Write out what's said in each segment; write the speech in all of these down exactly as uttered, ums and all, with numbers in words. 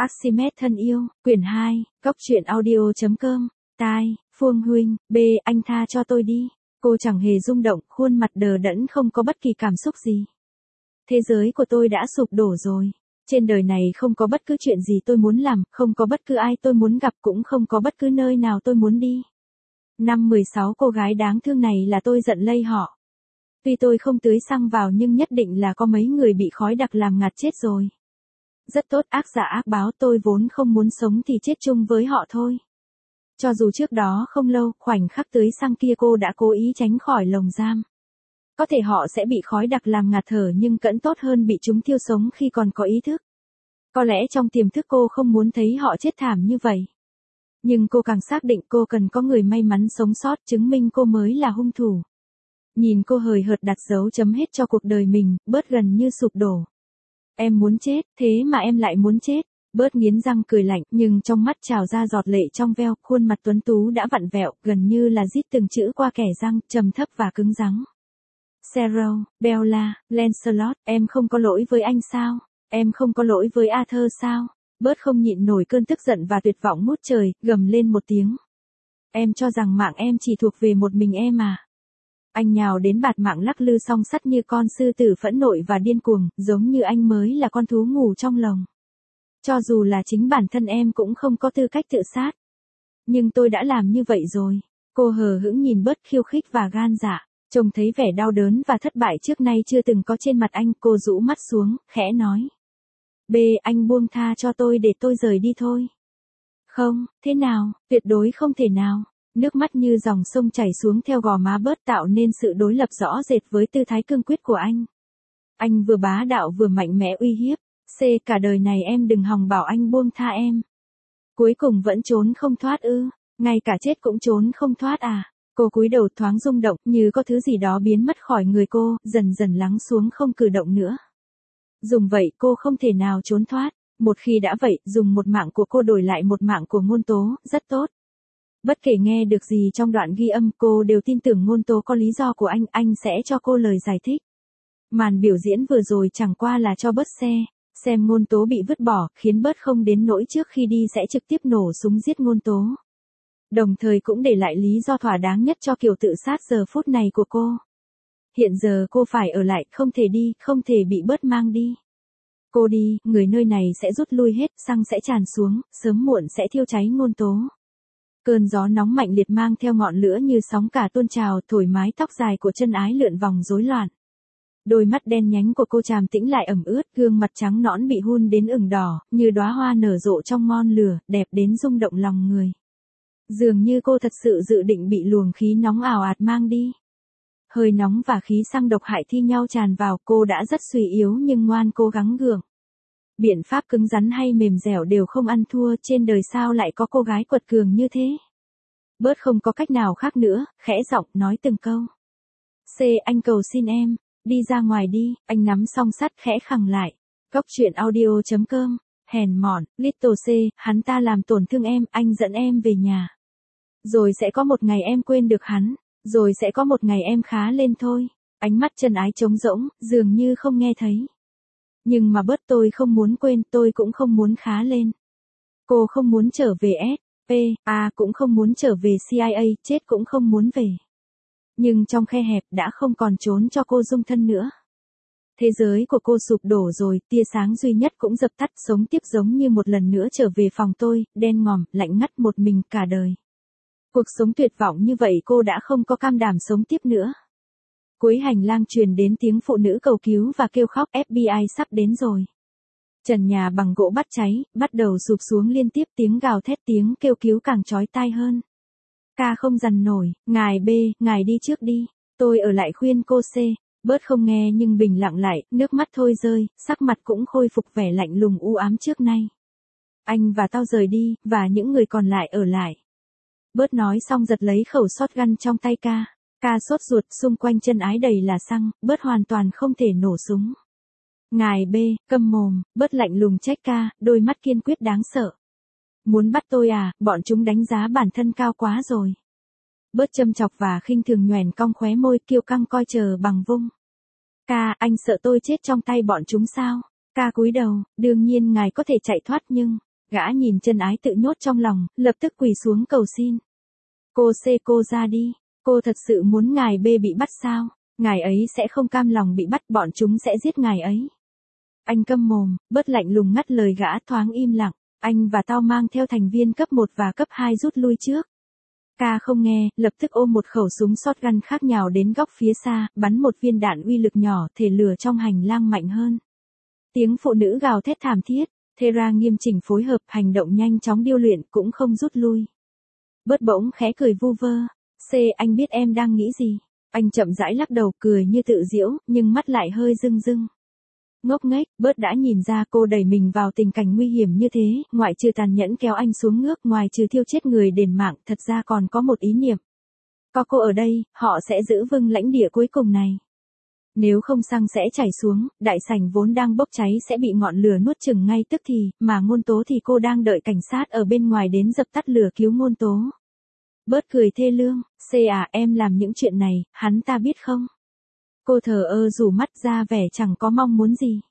Archimedes thân yêu, quyển hai, góc truyện audio.com, tai, Phương huynh, B, anh tha cho tôi đi. Cô chẳng hề rung động, khuôn mặt đờ đẫn không có bất kỳ cảm xúc gì. Thế giới của tôi đã sụp đổ rồi. Trên đời này không có bất cứ chuyện gì tôi muốn làm, không có bất cứ ai tôi muốn gặp, cũng không có bất cứ nơi nào tôi muốn đi. Năm mười sáu cô gái đáng thương này là tôi giận lây họ. Tuy tôi không tưới xăng vào nhưng nhất định là có mấy người bị khói đặc làm ngạt chết rồi. Rất tốt, ác giả ác báo, tôi vốn không muốn sống thì chết chung với họ thôi. Cho dù trước đó không lâu, khoảnh khắc tưới xăng kia cô đã cố ý tránh khỏi lồng giam. Có thể họ sẽ bị khói đặc làm ngạt thở nhưng vẫn tốt hơn bị chúng thiêu sống khi còn có ý thức. Có lẽ trong tiềm thức cô không muốn thấy họ chết thảm như vậy. Nhưng cô càng xác định cô cần có người may mắn sống sót, chứng minh cô mới là hung thủ. Nhìn cô hời hợt đặt dấu chấm hết cho cuộc đời mình, bớt gần như sụp đổ. Em muốn chết, thế mà em lại muốn chết. Bớt nghiến răng cười lạnh, nhưng trong mắt trào ra giọt lệ trong veo, khuôn mặt tuấn tú đã vặn vẹo, gần như là rít từng chữ qua kẻ răng, trầm thấp và cứng rắn. Sarah, Bella, Lancelot, em không có lỗi với anh sao? Em không có lỗi với Arthur sao? Bớt không nhịn nổi cơn tức giận và tuyệt vọng ngút trời, gầm lên một tiếng. Em cho rằng mạng em chỉ thuộc về một mình em à? Anh nhào đến bạt mạng lắc lư song sắt như con sư tử phẫn nộ và điên cuồng, giống như anh mới là con thú ngủ trong lồng. Cho dù là chính bản thân em cũng không có tư cách tự sát. Nhưng tôi đã làm như vậy rồi. Cô hờ hững nhìn Bớt khiêu khích và gan dạ. Trông thấy vẻ đau đớn và thất bại trước nay chưa từng có trên mặt anh, cô rũ mắt xuống, khẽ nói. B, anh buông tha cho tôi để tôi rời đi thôi. Không, thế nào, tuyệt đối không thể nào. Nước mắt như dòng sông chảy xuống theo gò má Bớt tạo nên sự đối lập rõ rệt với tư thái cương quyết của anh. Anh vừa bá đạo vừa mạnh mẽ uy hiếp. C, cả đời này em đừng hòng bảo anh buông tha em. Cuối cùng vẫn trốn không thoát ư, ngay cả chết cũng trốn không thoát à. Cô cúi đầu thoáng rung động, như có thứ gì đó biến mất khỏi người cô, dần dần lắng xuống không cử động nữa. Dùng vậy cô không thể nào trốn thoát, một khi đã vậy, dùng một mạng của cô đổi lại một mạng của Ngôn Tố, rất tốt. Bất kể nghe được gì trong đoạn ghi âm, cô đều tin tưởng Ngôn Tố có lý do của anh, anh sẽ cho cô lời giải thích. Màn biểu diễn vừa rồi chẳng qua là cho Bớt xe, xem Ngôn Tố bị vứt bỏ, khiến Bớt không đến nỗi trước khi đi sẽ trực tiếp nổ súng giết Ngôn Tố. Đồng thời cũng để lại lý do thỏa đáng nhất cho kiểu tự sát giờ phút này của cô. Hiện giờ cô phải ở lại, không thể đi, không thể bị Bớt mang đi. Cô đi, người nơi này sẽ rút lui hết, xăng sẽ tràn xuống, sớm muộn sẽ thiêu cháy Ngôn Tố. Cơn gió nóng mạnh liệt mang theo ngọn lửa như sóng cả tuôn trào, thổi mái tóc dài của Chân Ái lượn vòng rối loạn. Đôi mắt đen nhánh của cô tràm tĩnh lại ẩm ướt, gương mặt trắng nõn bị hun đến ửng đỏ, như đóa hoa nở rộ trong ngọn lửa, đẹp đến rung động lòng người. Dường như cô thật sự dự định bị luồng khí nóng ào ạt mang đi. Hơi nóng và khí xăng độc hại thi nhau tràn vào, cô đã rất suy yếu nhưng ngoan cố gắng gượng. Biện pháp cứng rắn hay mềm dẻo đều không ăn thua, trên đời sao lại có cô gái quật cường như thế. Bớt không có cách nào khác nữa, khẽ giọng nói từng câu. C, anh cầu xin em, đi ra ngoài đi, anh nắm song sắt khẽ khẳng lại. Góc truyện audio.com, hèn mọn, Little C, hắn ta làm tổn thương em, anh dẫn em về nhà. Rồi sẽ có một ngày em quên được hắn, rồi sẽ có một ngày em khá lên thôi. Ánh mắt Chân Ái trống rỗng, dường như không nghe thấy. Nhưng mà Bớt, tôi không muốn quên, tôi cũng không muốn khá lên. Cô không muốn trở về S P A, cũng không muốn trở về C I A, chết cũng không muốn về. Nhưng trong khe hẹp đã không còn trốn cho cô dung thân nữa. Thế giới của cô sụp đổ rồi, tia sáng duy nhất cũng dập tắt, sống tiếp giống như một lần nữa trở về phòng tôi, đen ngòm, lạnh ngắt một mình cả đời. Cuộc sống tuyệt vọng như vậy cô đã không có cam đảm sống tiếp nữa. Cuối hành lang truyền đến tiếng phụ nữ cầu cứu và kêu khóc, F B I sắp đến rồi. Trần nhà bằng gỗ bắt cháy, bắt đầu sụp xuống liên tiếp, tiếng gào thét, tiếng kêu cứu càng chói tai hơn. Ca không dằn nổi, ngài B, ngài đi trước đi, tôi ở lại khuyên cô C. Bớt không nghe nhưng bình lặng lại, nước mắt thôi rơi, sắc mặt cũng khôi phục vẻ lạnh lùng u ám trước nay. Anh và tao rời đi, và những người còn lại ở lại. Bớt nói xong giật lấy khẩu shotgun trong tay ca. Ca sốt ruột, xung quanh Chân Ái đầy là xăng, Bớt hoàn toàn không thể nổ súng. Ngài B, câm mồm, Bớt lạnh lùng trách ca, đôi mắt kiên quyết đáng sợ. Muốn bắt tôi à, bọn chúng đánh giá bản thân cao quá rồi. Bớt châm chọc và khinh thường nhoẻn cong khóe môi, kiêu căng coi chờ bằng vung. Ca, anh sợ tôi chết trong tay bọn chúng sao? Ca cúi đầu, đương nhiên ngài có thể chạy thoát nhưng, Gã nhìn chân ái tự nhốt trong lòng, lập tức quỳ xuống cầu xin. Cô xê cô ra đi, cô thật sự muốn ngài B bị bắt sao? Ngài ấy sẽ không cam lòng bị bắt, bọn chúng sẽ giết ngài ấy. Anh câm mồm, bớt lạnh lùng ngắt lời gã, thoáng im lặng. Anh và tao mang theo thành viên cấp một và cấp hai rút lui trước. Ca không nghe, lập tức ôm một khẩu súng shotgun khác nhào đến góc phía xa, bắn một viên đạn uy lực nhỏ, thể lửa trong hành lang mạnh hơn. Tiếng phụ nữ gào thét thảm thiết, Thera nghiêm chỉnh phối hợp, hành động nhanh chóng điêu luyện, cũng không rút lui. Bớt bỗng khẽ cười vu vơ. C, anh biết em đang nghĩ gì. Anh chậm rãi lắc đầu, cười như tự giễu, nhưng mắt lại hơi rưng rưng. Ngốc nghếch, Bớt đã nhìn ra cô đẩy mình vào tình cảnh nguy hiểm như thế, ngoại trừ tàn nhẫn kéo anh xuống nước, ngoài trừ thiêu chết người đền mạng, thật ra còn có một ý niệm. Có cô ở đây, họ sẽ giữ vững lãnh địa cuối cùng này. Nếu không xăng sẽ chảy xuống, đại sảnh vốn đang bốc cháy sẽ bị ngọn lửa nuốt chửng ngay tức thì, mà Ngôn Tố thì cô đang đợi cảnh sát ở bên ngoài đến dập tắt lửa cứu Ngôn Tố. Bớt cười thê lương, C à, em làm những chuyện này, hắn ta biết không? Cô thờ ơ rủ mắt ra vẻ chẳng có mong muốn gì.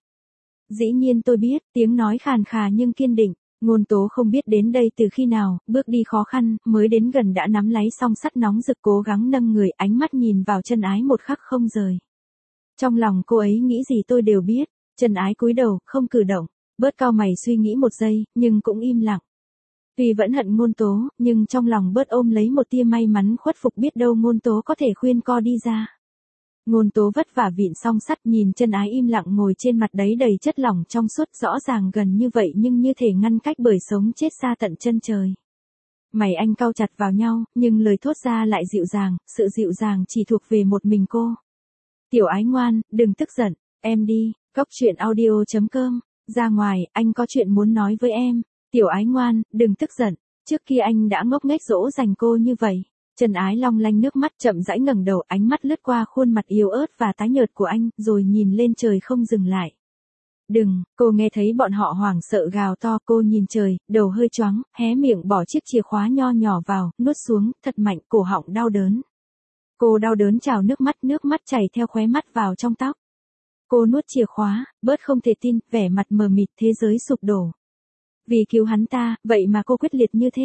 Dĩ nhiên tôi biết, tiếng nói khàn khà nhưng kiên định. Ngôn Tố không biết đến đây từ khi nào, bước đi khó khăn, mới đến gần đã nắm lấy song sắt nóng rực, cố gắng nâng người, ánh mắt nhìn vào chân ái một khắc không rời. Trong lòng cô ấy nghĩ gì tôi đều biết. Chân ái cúi đầu, không cử động. Bớt cau mày suy nghĩ một giây, nhưng cũng im lặng. Tuy vẫn hận Ngôn Tố, nhưng trong lòng Bớt ôm lấy một tia may mắn khuất phục, biết đâu Ngôn Tố có thể khuyên co đi ra. Ngôn Tố vất vả vịn song sắt, nhìn chân ái im lặng ngồi trên mặt đấy đầy chất lỏng trong suốt, rõ ràng gần như vậy nhưng như thể ngăn cách bởi sống chết xa tận chân trời. Mày anh cau chặt vào nhau, nhưng lời thốt ra lại dịu dàng, sự dịu dàng chỉ thuộc về một mình cô. Tiểu ái ngoan, đừng tức giận, em đi, cóc truyện audio chấm com, ra ngoài, anh có chuyện muốn nói với em. Tiểu ái ngoan, đừng tức giận, trước kia anh đã ngốc nghếch dỗ dành cô như vậy. Chân ái long lanh nước mắt, chậm rãi ngẩng đầu, ánh mắt lướt qua khuôn mặt yếu ớt và tái nhợt của anh, rồi nhìn lên trời không dừng lại. Đừng, cô nghe thấy bọn họ hoảng sợ gào to, cô nhìn trời, đầu hơi choáng, hé miệng bỏ chiếc chìa khóa nho nhỏ vào, nuốt xuống, thật mạnh, cổ họng đau đớn. Cô đau đớn trào nước mắt, nước mắt chảy theo khóe mắt vào trong tóc. Cô nuốt chìa khóa, Bớt không thể tin, vẻ mặt mờ mịt, thế giới sụp đổ. Vì cứu hắn ta, vậy mà cô quyết liệt như thế.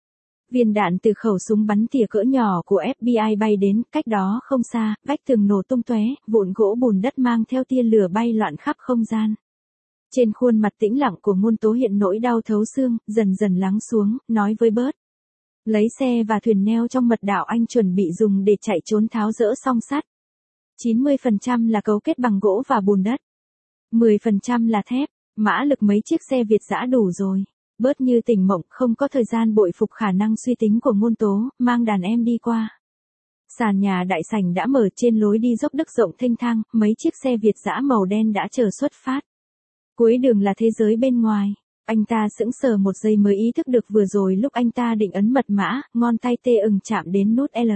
Viên đạn từ khẩu súng bắn tỉa cỡ nhỏ của ép bê i bay đến, cách đó không xa, vách tường nổ tung tóe, vụn gỗ bùn đất mang theo tia lửa bay loạn khắp không gian. Trên khuôn mặt tĩnh lặng của Ngôn Tố hiện nỗi đau thấu xương, dần dần lắng xuống, nói với Bớt. Lấy xe và thuyền neo trong mật đảo anh chuẩn bị dùng để chạy trốn, tháo dỡ song sắt. chín mươi phần trăm là cấu kết bằng gỗ và bùn đất. mười phần trăm là thép, mã lực mấy chiếc xe Việt dã đủ rồi. Bớt như tỉnh mộng, không có thời gian bội phục khả năng suy tính của Ngôn Tố, mang đàn em đi qua. Sàn nhà đại sảnh đã mở, trên lối đi dốc đất rộng thênh thang, mấy chiếc xe Việt dã màu đen đã chờ xuất phát. Cuối đường là thế giới bên ngoài. Anh ta sững sờ một giây mới ý thức được vừa rồi lúc anh ta định ấn mật mã, ngón tay tê ửng chạm đến nút L.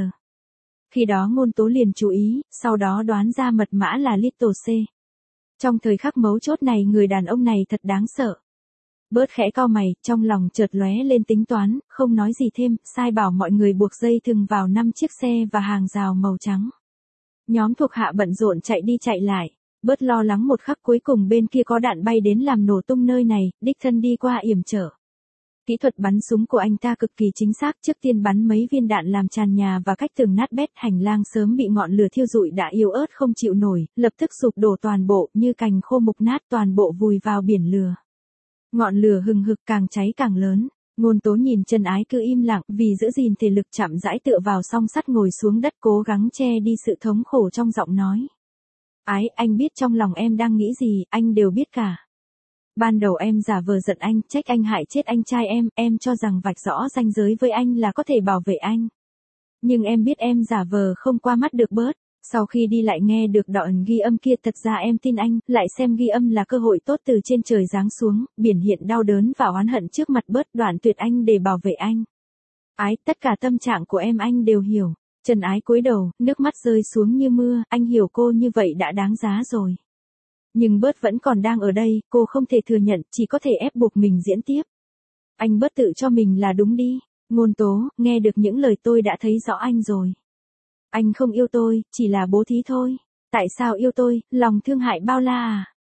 Khi đó Ngôn Tố liền chú ý, sau đó đoán ra mật mã là Little C. Trong thời khắc mấu chốt này, người đàn ông này thật đáng sợ. Bớt khẽ cau mày, trong lòng chợt lóe lên tính toán, không nói gì thêm, sai bảo mọi người buộc dây thừng vào năm chiếc xe và hàng rào màu trắng. Nhóm thuộc hạ bận rộn chạy đi chạy lại. Bớt lo lắng một khắc, cuối cùng bên kia có đạn bay đến làm nổ tung nơi này, đích thân đi qua yểm trở. Kỹ thuật bắn súng của anh ta cực kỳ chính xác, trước tiên bắn mấy viên đạn làm tràn nhà và cách tường nát bét, hành lang sớm bị ngọn lửa thiêu rụi đã yếu ớt không chịu nổi, lập tức sụp đổ toàn bộ, như cành khô mục nát, toàn bộ vùi vào biển lửa. Ngọn lửa hừng hực càng cháy càng lớn. Ngôn Tố nhìn chân ái cứ im lặng, vì giữ gìn thể lực chậm rãi tựa vào song sắt ngồi xuống đất, cố gắng che đi sự thống khổ trong giọng nói. Ái, anh biết trong lòng em đang nghĩ gì, anh đều biết cả. Ban đầu em giả vờ giận anh, trách anh hại chết anh trai em, em cho rằng vạch rõ ranh giới với anh là có thể bảo vệ anh. Nhưng em biết em giả vờ không qua mắt được Bớt. Sau khi đi lại nghe được đoạn ghi âm kia, thật ra em tin anh, lại xem ghi âm là cơ hội tốt từ trên trời giáng xuống, biển hiện đau đớn và oán hận trước mặt Bớt, đoạn tuyệt anh để bảo vệ anh. Ái, tất cả tâm trạng của em anh đều hiểu. Chân ái cúi đầu, nước mắt rơi xuống như mưa, anh hiểu cô như vậy đã đáng giá rồi. Nhưng Bớt vẫn còn đang ở đây, cô không thể thừa nhận, chỉ có thể ép buộc mình diễn tiếp. Anh Bớt tự cho mình là đúng đi. Ngôn Tố, nghe được những lời tôi đã thấy rõ anh rồi. Anh không yêu tôi, chỉ là bố thí thôi. Tại sao yêu tôi, lòng thương hại bao la à?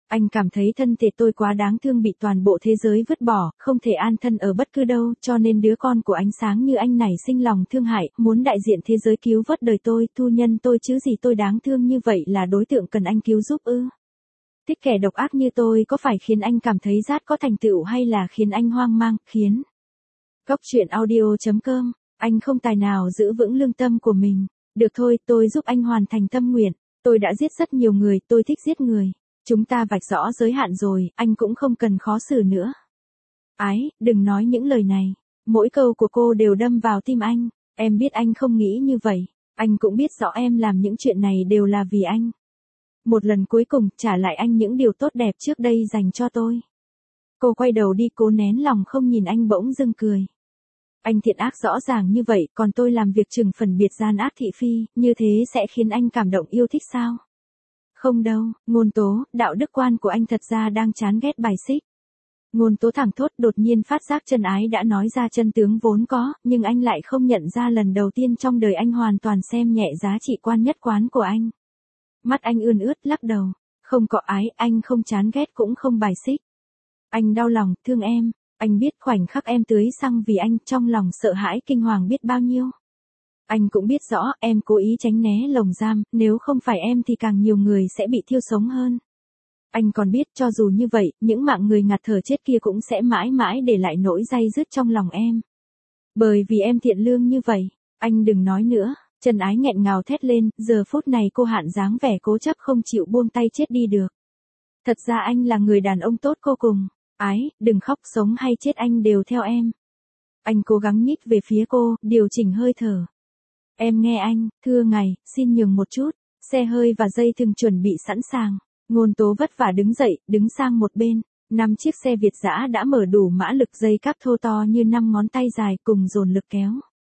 Anh cảm thấy thân thể tôi quá đáng thương, bị toàn bộ thế giới vứt bỏ, không thể an thân ở bất cứ đâu, cho nên đứa con của ánh sáng như anh này sinh lòng thương hại, muốn đại diện thế giới cứu vớt đời tôi, thu nhân tôi chứ gì, tôi đáng thương như vậy là đối tượng cần anh cứu giúp ư? Thích kẻ độc ác như tôi có phải khiến anh cảm thấy rát có thành tựu hay là khiến anh hoang mang, khiến... Góc truyện audio.com, anh không tài nào giữ vững lương tâm của mình. Được thôi, tôi giúp anh hoàn thành tâm nguyện. Tôi đã giết rất nhiều người, tôi thích giết người. Chúng ta vạch rõ giới hạn rồi, anh cũng không cần khó xử nữa. Ái, đừng nói những lời này. Mỗi câu của cô đều đâm vào tim anh. Em biết anh không nghĩ như vậy. Anh cũng biết rõ em làm những chuyện này đều là vì anh. Một lần cuối cùng, trả lại anh những điều tốt đẹp trước đây dành cho tôi. Cô quay đầu đi, cố nén lòng không nhìn anh, bỗng dưng cười. Anh thiện ác rõ ràng như vậy, còn tôi làm việc trừng phần biệt gian ác thị phi, như thế sẽ khiến anh cảm động yêu thích sao? Không đâu, Ngôn Tố, đạo đức quan của anh thật ra đang chán ghét bài xích. Ngôn Tố thẳng thốt, đột nhiên phát giác Chân Ái đã nói ra chân tướng vốn có, nhưng anh lại không nhận ra lần đầu tiên trong đời anh hoàn toàn xem nhẹ giá trị quan nhất quán của anh. Mắt anh ươn ướt, lắc đầu. Không có Ái, anh không chán ghét cũng không bài xích. Anh đau lòng, thương em. Anh biết khoảnh khắc em tưới xăng vì anh, trong lòng sợ hãi kinh hoàng biết bao nhiêu. Anh cũng biết rõ em cố ý tránh né lồng giam, nếu không phải em thì càng nhiều người sẽ bị thiêu sống hơn. Anh còn biết cho dù như vậy, những mạng người ngạt thở chết kia cũng sẽ mãi mãi để lại nỗi day dứt trong lòng em. Bởi vì em thiện lương như vậy, anh đừng nói nữa. Chân Ái nghẹn ngào thét lên, giờ phút này cô Hạn dáng vẻ cố chấp không chịu buông tay chết đi được. Thật ra anh là người đàn ông tốt cô cùng. Ái, đừng khóc, sống hay chết anh đều theo em. Anh cố gắng nhích về phía cô, điều chỉnh hơi thở. Em nghe anh, thưa ngài, xin nhường một chút. Xe hơi và dây thừng chuẩn bị sẵn sàng. Ngôn Tố vất vả đứng dậy, đứng sang một bên. Năm chiếc xe Việt dã đã mở đủ mã lực, dây cáp thô to như năm ngón tay dài cùng dồn lực kéo.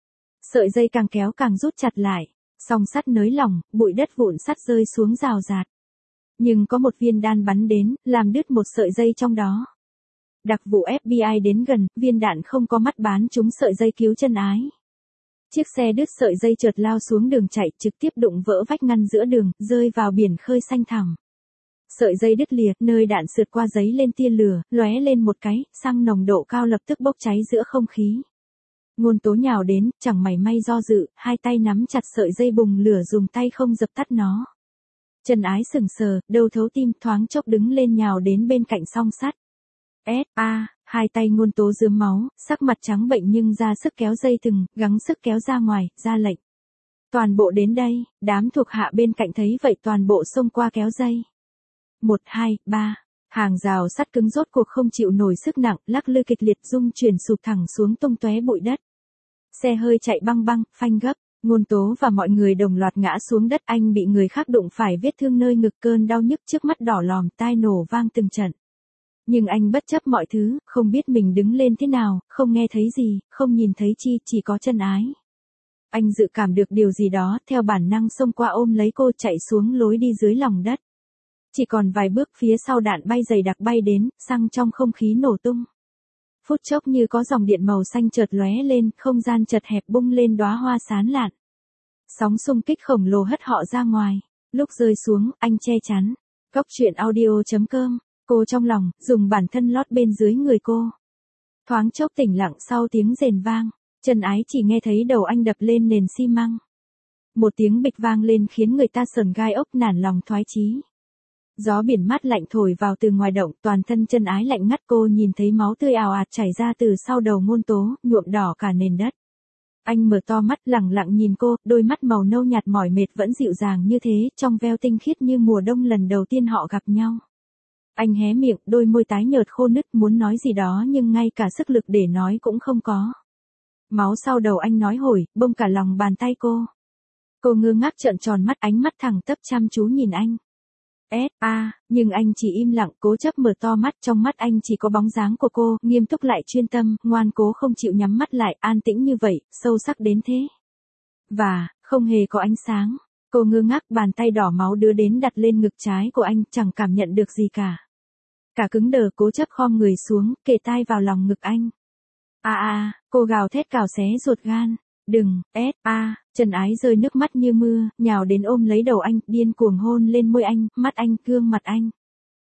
Sợi dây càng kéo càng rút chặt lại. Song sắt nới lỏng, bụi đất vụn sắt rơi xuống rào rạt. Nhưng có một viên đạn bắn đến, làm đứt một sợi dây trong đó. Đặc vụ ép bê i đến gần, viên đạn không có mắt bắn trúng sợi dây cứu Chân Ái. Chiếc xe đứt sợi dây chợt lao xuống đường chạy, trực tiếp đụng vỡ vách ngăn giữa đường, rơi vào biển khơi xanh thẳm. Sợi dây đứt lìa, nơi đạn sượt qua giấy lên tia lửa, lóe lên một cái, xăng nồng độ cao lập tức bốc cháy giữa không khí. Ngôn Tố nhào đến, chẳng mảy may do dự, hai tay nắm chặt sợi dây bùng lửa, dùng tay không dập tắt nó. Chân Ái sững sờ, đầu thấu tim, thoáng chốc đứng lên nhào đến bên cạnh song sắt. S A, hai tay Ngôn Tố rướm máu, sắc mặt trắng bệnh nhưng ra sức kéo dây thừng, gắng sức kéo ra ngoài, ra lệnh. Toàn bộ đến đây, đám thuộc hạ bên cạnh thấy vậy toàn bộ xông qua kéo dây. Một, hai, ba, hàng rào sắt cứng rốt cuộc không chịu nổi sức nặng, lắc lư kịch liệt rung chuyển sụp thẳng xuống tung tóe bụi đất. Xe hơi chạy băng băng, phanh gấp, Ngôn Tố và mọi người đồng loạt ngã xuống đất, anh bị người khác đụng phải vết thương nơi ngực, cơn đau nhức trước mắt đỏ lòm, tai nổ vang từng trận. Nhưng anh bất chấp mọi thứ, không biết mình đứng lên thế nào, không nghe thấy gì, không nhìn thấy chi, chỉ có Chân Ái. Anh dự cảm được điều gì đó, theo bản năng xông qua ôm lấy cô, chạy xuống lối đi dưới lòng đất. Chỉ còn vài bước phía sau, đạn bay dày đặc bay đến, xăng trong không khí nổ tung. Phút chốc như có dòng điện màu xanh chợt lóe lên, không gian chật hẹp bung lên đóa hoa xán lạn. Sóng xung kích khổng lồ hất họ ra ngoài. Lúc rơi xuống, anh che chắn. Góc truyện audio.com. Cô trong lòng, dùng bản thân lót bên dưới người cô. Thoáng chốc tỉnh lặng sau tiếng rền vang. Chân Ái chỉ nghe thấy đầu anh đập lên nền xi măng. Một tiếng bịch vang lên khiến người ta sờn gai ốc, nản lòng thoái chí. Gió biển mát lạnh thổi vào từ ngoài động, toàn thân Chân Ái lạnh ngắt, cô nhìn thấy máu tươi ào ạt chảy ra từ sau đầu Ngôn Tố, nhuộm đỏ cả nền đất. Anh mở to mắt lẳng lặng nhìn cô, đôi mắt màu nâu nhạt mỏi mệt vẫn dịu dàng như thế, trong veo tinh khiết như mùa đông lần đầu tiên họ gặp nhau. Anh hé miệng, đôi môi tái nhợt khô nứt, muốn nói gì đó nhưng ngay cả sức lực để nói cũng không có. Máu sau đầu anh nói hổi, bông cả lòng bàn tay cô. Cô ngơ ngác trợn tròn mắt, ánh mắt thẳng tắp chăm chú nhìn anh. S A, nhưng anh chỉ im lặng, cố chấp mở to mắt, trong mắt anh chỉ có bóng dáng của cô, nghiêm túc lại chuyên tâm, ngoan cố không chịu nhắm mắt lại, an tĩnh như vậy, sâu sắc đến thế. Và, không hề có ánh sáng. Cô ngơ ngác, bàn tay đỏ máu đưa đến đặt lên ngực trái của anh, chẳng cảm nhận được gì cả. Cả cứng đờ, cố chấp khom người xuống, kề tai vào lòng ngực anh. A a, cô gào thét cào xé ruột gan. Đừng, S A, Chân Ái rơi nước mắt như mưa, nhào đến ôm lấy đầu anh, điên cuồng hôn lên môi anh, mắt anh, gương mặt anh.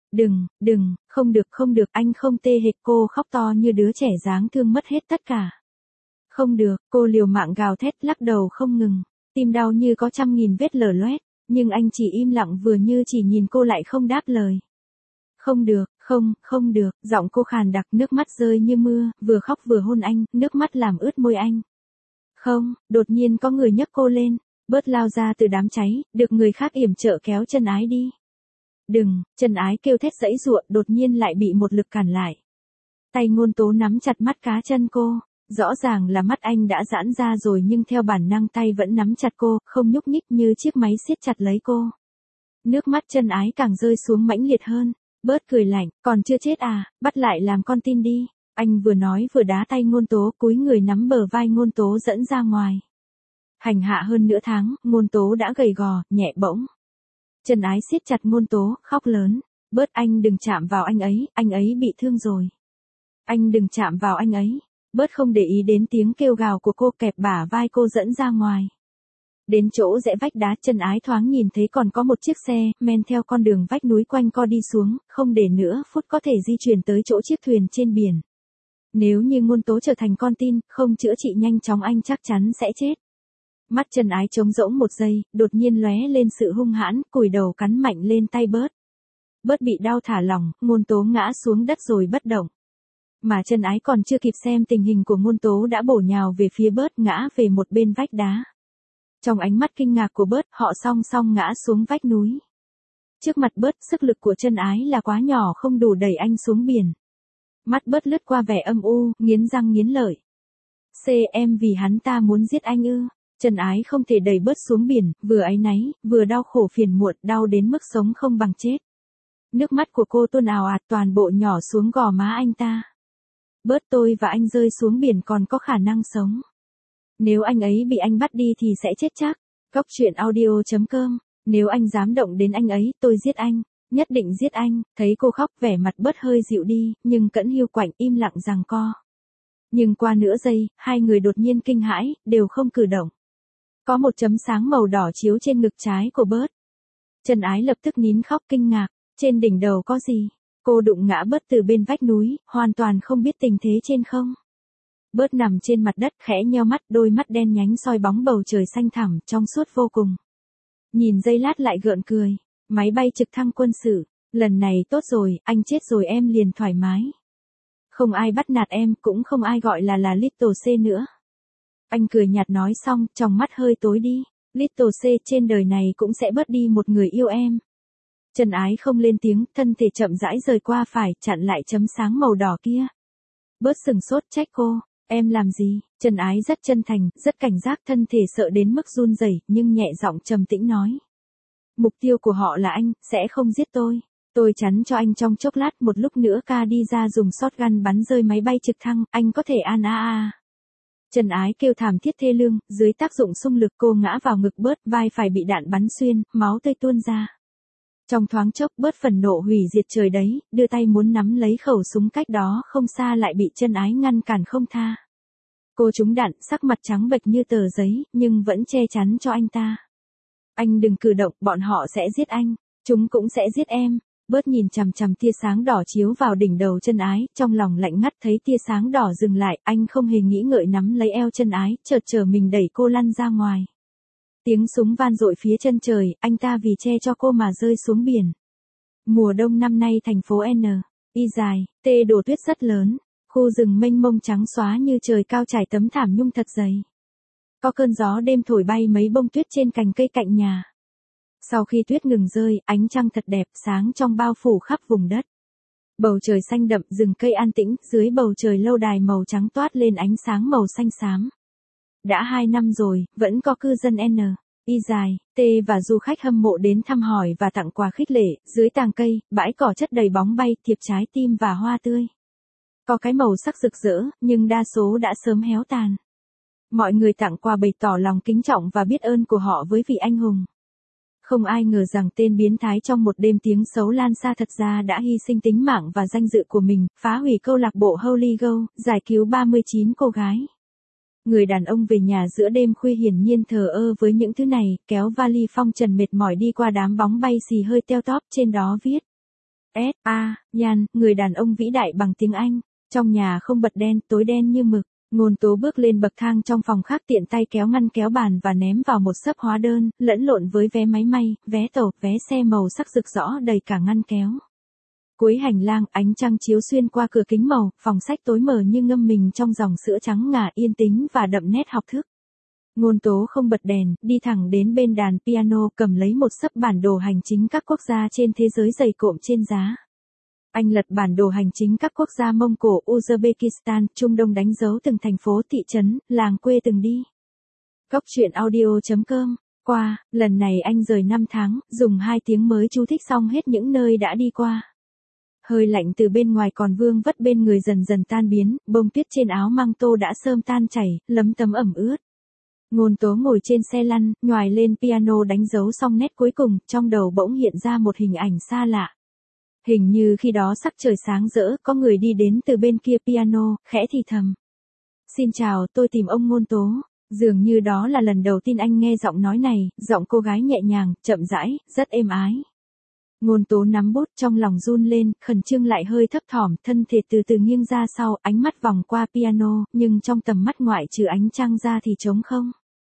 Đừng, đừng, không được không được, anh không tê hệt, cô khóc to như đứa trẻ dáng thương mất hết tất cả. Không được, cô liều mạng gào thét lắc đầu không ngừng, tim đau như có trăm nghìn vết lở loét, nhưng anh chỉ im lặng vừa như chỉ nhìn cô lại không đáp lời. Không được, không, không được, giọng cô khàn đặc, nước mắt rơi như mưa, vừa khóc vừa hôn anh, nước mắt làm ướt môi anh. Không, đột nhiên có người nhấc cô lên, Bớt lao ra từ đám cháy, được người khác yểm trợ kéo chân ái đi. Đừng, chân ái kêu thét giãy giụa, đột nhiên lại bị một lực cản lại. Tay Ngôn Tố nắm chặt mắt cá chân cô, rõ ràng là mắt anh đã giãn ra rồi nhưng theo bản năng tay vẫn nắm chặt cô, không nhúc nhích như chiếc máy siết chặt lấy cô. Nước mắt chân ái càng rơi xuống mãnh liệt hơn. Bớt cười lạnh, còn chưa chết à, bắt lại làm con tin đi. Anh vừa nói vừa đá tay Ngôn Tố, cúi người nắm bờ vai Ngôn Tố dẫn ra ngoài. Hành hạ hơn nửa tháng, Ngôn Tố đã gầy gò, nhẹ bỗng. Chân ái siết chặt Ngôn Tố, khóc lớn. Bớt, anh đừng chạm vào anh ấy, anh ấy bị thương rồi. Anh đừng chạm vào anh ấy. Bớt không để ý đến tiếng kêu gào của cô, kẹp bả vai cô dẫn ra ngoài. Đến chỗ rẽ vách đá, chân ái thoáng nhìn thấy còn có một chiếc xe, men theo con đường vách núi quanh co đi xuống, không để nữa phút có thể di chuyển tới chỗ chiếc thuyền trên biển. Nếu như Ngôn Tố trở thành con tin, không chữa trị nhanh chóng anh chắc chắn sẽ chết. Mắt chân ái trống rỗng một giây, đột nhiên lóe lên sự hung hãn, cùi đầu cắn mạnh lên tay Bớt. Bớt bị đau thả lỏng, Ngôn Tố ngã xuống đất rồi bất động. Mà chân ái còn chưa kịp xem tình hình của Ngôn Tố đã bổ nhào về phía Bớt, ngã về một bên vách đá. Trong ánh mắt kinh ngạc của Bớt, họ song song ngã xuống vách núi. Trước mặt Bớt, sức lực của chân ái là quá nhỏ không đủ đẩy anh xuống biển. Mắt Bớt lướt qua vẻ âm u, nghiến răng nghiến lợi. C em vì hắn ta muốn giết anh ư? Chân ái không thể đẩy Bớt xuống biển, vừa áy náy, vừa đau khổ phiền muộn, đau đến mức sống không bằng chết. Nước mắt của cô tuôn ào ạt toàn bộ nhỏ xuống gò má anh ta. Bớt, tôi và anh rơi xuống biển còn có khả năng sống. Nếu anh ấy bị anh bắt đi thì sẽ chết chắc. Góc truyện audio chấm com. Nếu anh dám động đến anh ấy, tôi giết anh. Nhất định giết anh. Thấy cô khóc, vẻ mặt Bớt hơi dịu đi, nhưng Cẩn hiu quạnh im lặng giằng co. Nhưng qua nửa giây, hai người đột nhiên kinh hãi, đều không cử động. Có một chấm sáng màu đỏ chiếu trên ngực trái của Bớt. Chân ái lập tức nín khóc kinh ngạc. Trên đỉnh đầu có gì? Cô đụng ngã Bớt từ bên vách núi, hoàn toàn không biết tình thế trên không. Bớt nằm trên mặt đất khẽ nheo mắt, đôi mắt đen nhánh soi bóng bầu trời xanh thẳm, trong suốt vô cùng. Nhìn giây lát lại gượng cười. Máy bay trực thăng quân sự. Lần này tốt rồi, anh chết rồi em liền thoải mái. Không ai bắt nạt em, cũng không ai gọi là là Little C nữa. Anh cười nhạt nói xong, trong mắt hơi tối đi. Little C, trên đời này cũng sẽ bớt đi một người yêu em. Chân ái không lên tiếng, thân thể chậm rãi rời qua phải, chặn lại chấm sáng màu đỏ kia. Bớt sừng sốt trách cô. Em làm gì? Chân ái rất chân thành, rất cảnh giác, thân thể sợ đến mức run rẩy, nhưng nhẹ giọng trầm tĩnh nói. Mục tiêu của họ là anh, sẽ không giết tôi. Tôi chắn cho anh trong chốc lát, một lúc nữa ca đi ra dùng shotgun bắn rơi máy bay trực thăng, anh có thể an a a. Chân ái kêu thảm thiết thê lương, dưới tác dụng xung lực cô ngã vào ngực Bớt, vai phải bị đạn bắn xuyên, máu tươi tuôn ra. Trong thoáng chốc Bớt phần nộ hủy diệt trời đấy, đưa tay muốn nắm lấy khẩu súng cách đó không xa lại bị chân ái ngăn cản không tha. Cô trúng đạn, sắc mặt trắng bệch như tờ giấy, nhưng vẫn che chắn cho anh ta. Anh đừng cử động, bọn họ sẽ giết anh, chúng cũng sẽ giết em. Bớt nhìn chằm chằm tia sáng đỏ chiếu vào đỉnh đầu chân ái, trong lòng lạnh ngắt, thấy tia sáng đỏ dừng lại, anh không hề nghĩ ngợi nắm lấy eo chân ái, chợt trở mình đẩy cô lăn ra ngoài. Tiếng súng van dội phía chân trời, anh ta vì che cho cô mà rơi xuống biển. Mùa đông năm nay thành phố N. Y dài, T đổ tuyết rất lớn, khu rừng mênh mông trắng xóa như trời cao trải tấm thảm nhung thật dày. Có cơn gió đêm thổi bay mấy bông tuyết trên cành cây cạnh nhà. Sau khi tuyết ngừng rơi, ánh trăng thật đẹp, sáng trong bao phủ khắp vùng đất. Bầu trời xanh đậm, rừng cây an tĩnh, dưới bầu trời lâu đài màu trắng toát lên ánh sáng màu xanh xám. Đã hai năm rồi, vẫn có cư dân N. Y dài, T và du khách hâm mộ đến thăm hỏi và tặng quà khích lệ, dưới tàng cây, bãi cỏ chất đầy bóng bay, thiệp trái tim và hoa tươi. Có cái màu sắc rực rỡ, nhưng đa số đã sớm héo tàn. Mọi người tặng quà bày tỏ lòng kính trọng và biết ơn của họ với vị anh hùng. Không ai ngờ rằng tên biến thái trong một đêm tiếng xấu lan xa thật ra đã hy sinh tính mạng và danh dự của mình, phá hủy câu lạc bộ Holy Go, giải cứu ba mươi chín cô gái. Người đàn ông về nhà giữa đêm khuya hiển nhiên thờ ơ với những thứ này, kéo vali phong trần mệt mỏi đi qua đám bóng bay xì hơi teo tóp, trên đó viết. S A, Jan, người đàn ông vĩ đại bằng tiếng Anh. Trong nhà không bật đen, tối đen như mực. Ngôn Tố bước lên bậc thang trong phòng khác, tiện tay kéo ngăn kéo bàn và ném vào một xấp hóa đơn, lẫn lộn với vé máy may, vé tàu, vé xe màu sắc rực rỡ đầy cả ngăn kéo. Cuối hành lang, ánh trăng chiếu xuyên qua cửa kính màu, phòng sách tối mờ như ngâm mình trong dòng sữa trắng ngà, yên tĩnh và đậm nét học thức. Ngôn Tố không bật đèn, đi thẳng đến bên đàn piano, cầm lấy một xấp bản đồ hành chính các quốc gia trên thế giới dày cộm trên giá. Anh lật bản đồ hành chính các quốc gia Mông Cổ, Uzbekistan, Trung Đông, đánh dấu từng thành phố, thị trấn, làng quê từng đi. Cóc truyện audio chấm com. Qua, lần này anh rời năm tháng, dùng hai tiếng mới chú thích xong hết những nơi đã đi qua. Hơi lạnh từ bên ngoài còn vương vất bên người dần dần tan biến, bông tuyết trên áo măng tô đã sơm tan chảy, lấm tấm ẩm ướt. Ngôn Tố ngồi trên xe lăn, nhoài lên piano đánh dấu xong nét cuối cùng, trong đầu bỗng hiện ra một hình ảnh xa lạ. Hình như khi đó sắc trời sáng rỡ, có người đi đến từ bên kia piano, khẽ thì thầm. Xin chào, tôi tìm ông Ngôn Tố. Dường như đó là lần đầu tiên anh nghe giọng nói này, giọng cô gái nhẹ nhàng, chậm rãi, rất êm ái. Ngôn Tố nắm bút, trong lòng run lên, khẩn trương lại hơi thấp thỏm, thân thể từ từ nghiêng ra sau, ánh mắt vòng qua piano, nhưng trong tầm mắt ngoại trừ ánh trăng ra thì trống không.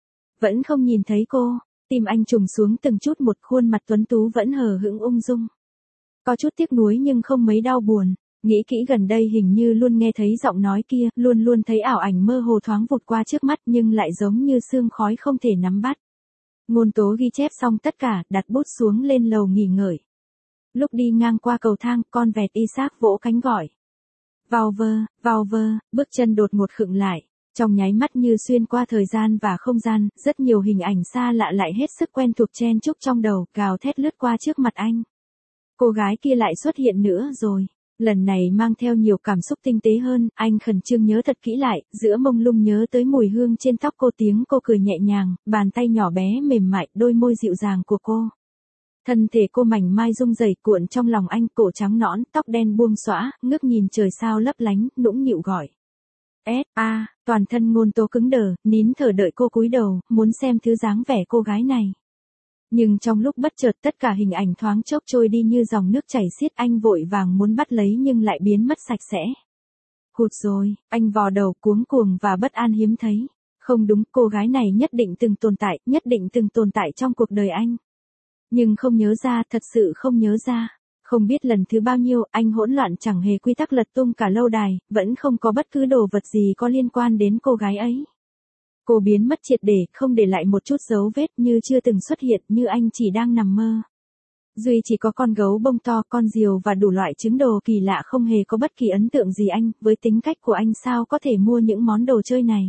Vẫn không nhìn thấy cô, tim anh trùng xuống từng chút một, khuôn mặt tuấn tú vẫn hờ hững ung dung. Có chút tiếc nuối nhưng không mấy đau buồn, nghĩ kỹ gần đây hình như luôn nghe thấy giọng nói kia, luôn luôn thấy ảo ảnh mơ hồ thoáng vụt qua trước mắt nhưng lại giống như sương khói không thể nắm bắt. Ngôn Tố ghi chép xong tất cả, đặt bút xuống lên lầu nghỉ ngơi. Lúc đi ngang qua cầu thang, con vẹt Isaac vỗ cánh gọi. Vào vơ, vào vơ, bước chân đột ngột khựng lại. Trong nháy mắt như xuyên qua thời gian và không gian, rất nhiều hình ảnh xa lạ lại hết sức quen thuộc chen chúc trong đầu, gào thét lướt qua trước mặt anh. Cô gái kia lại xuất hiện nữa rồi. Lần này mang theo nhiều cảm xúc tinh tế hơn, anh khẩn trương nhớ thật kỹ lại, giữa mông lung nhớ tới mùi hương trên tóc cô, tiếng cô cười nhẹ nhàng, bàn tay nhỏ bé mềm mại, đôi môi dịu dàng của cô. Thân thể cô mảnh mai rung rẩy cuộn trong lòng anh, cổ trắng nõn, tóc đen buông xõa, ngước nhìn trời sao lấp lánh, nũng nịu gọi. S A, toàn thân Ngôn Tố cứng đờ, nín thở đợi cô cúi đầu, muốn xem thứ dáng vẻ cô gái này. Nhưng trong lúc bất chợt tất cả hình ảnh thoáng chốc trôi đi như dòng nước chảy xiết, anh vội vàng muốn bắt lấy nhưng lại biến mất sạch sẽ. Hụt rồi, anh vò đầu cuống cuồng và bất an hiếm thấy. Không đúng, cô gái này nhất định từng tồn tại, nhất định từng tồn tại trong cuộc đời anh. Nhưng không nhớ ra, thật sự không nhớ ra. Không biết lần thứ bao nhiêu, anh hỗn loạn chẳng hề quy tắc lật tung cả lâu đài, vẫn không có bất cứ đồ vật gì có liên quan đến cô gái ấy. Cô biến mất triệt để, không để lại một chút dấu vết, như chưa từng xuất hiện, như anh chỉ đang nằm mơ. Duy chỉ có con gấu bông to, con diều và đủ loại trứng đồ kỳ lạ không hề có bất kỳ ấn tượng gì anh, với tính cách của anh sao có thể mua những món đồ chơi này.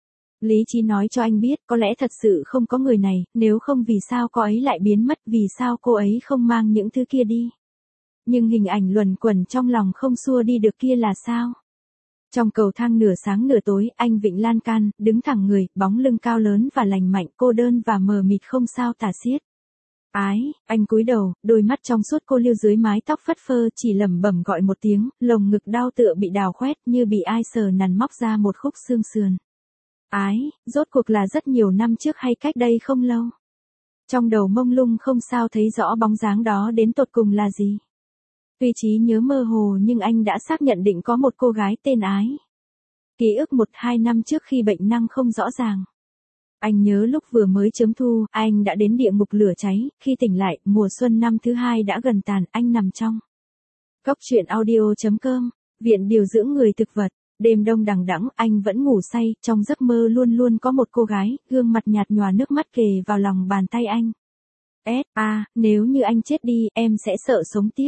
Lý trí nói cho anh biết, có lẽ thật sự không có người này, nếu không vì sao cô ấy lại biến mất, vì sao cô ấy không mang những thứ kia đi. Nhưng hình ảnh luẩn quẩn trong lòng không xua đi được kia là sao? Trong cầu thang nửa sáng nửa tối, anh vịn lan can, đứng thẳng người, bóng lưng cao lớn và lành mạnh, cô đơn và mờ mịt không sao tả xiết. Ái, anh cúi đầu, đôi mắt trong suốt cô liêu dưới mái tóc phất phơ, chỉ lẩm bẩm gọi một tiếng, lồng ngực đau tựa bị đào khoét, như bị ai sờ nắn móc ra một khúc xương sườn. Ái, rốt cuộc là rất nhiều năm trước hay cách đây không lâu? Trong đầu mông lung không sao thấy rõ bóng dáng đó đến tột cùng là gì. Tuy trí nhớ mơ hồ nhưng anh đã xác nhận định có một cô gái tên Ái. Ký ức một hai năm trước khi bệnh năng không rõ ràng. Anh nhớ lúc vừa mới chấm thu, anh đã đến địa ngục lửa cháy, khi tỉnh lại, mùa xuân năm thứ hai đã gần tàn, anh nằm trong. Cóc truyện audio chấm com, viện điều dưỡng người thực vật, đêm đông đằng đẵng, anh vẫn ngủ say, trong giấc mơ luôn luôn có một cô gái, gương mặt nhạt nhòa nước mắt kề vào lòng bàn tay anh. S A, nếu như anh chết đi, em sẽ sợ sống tiếp.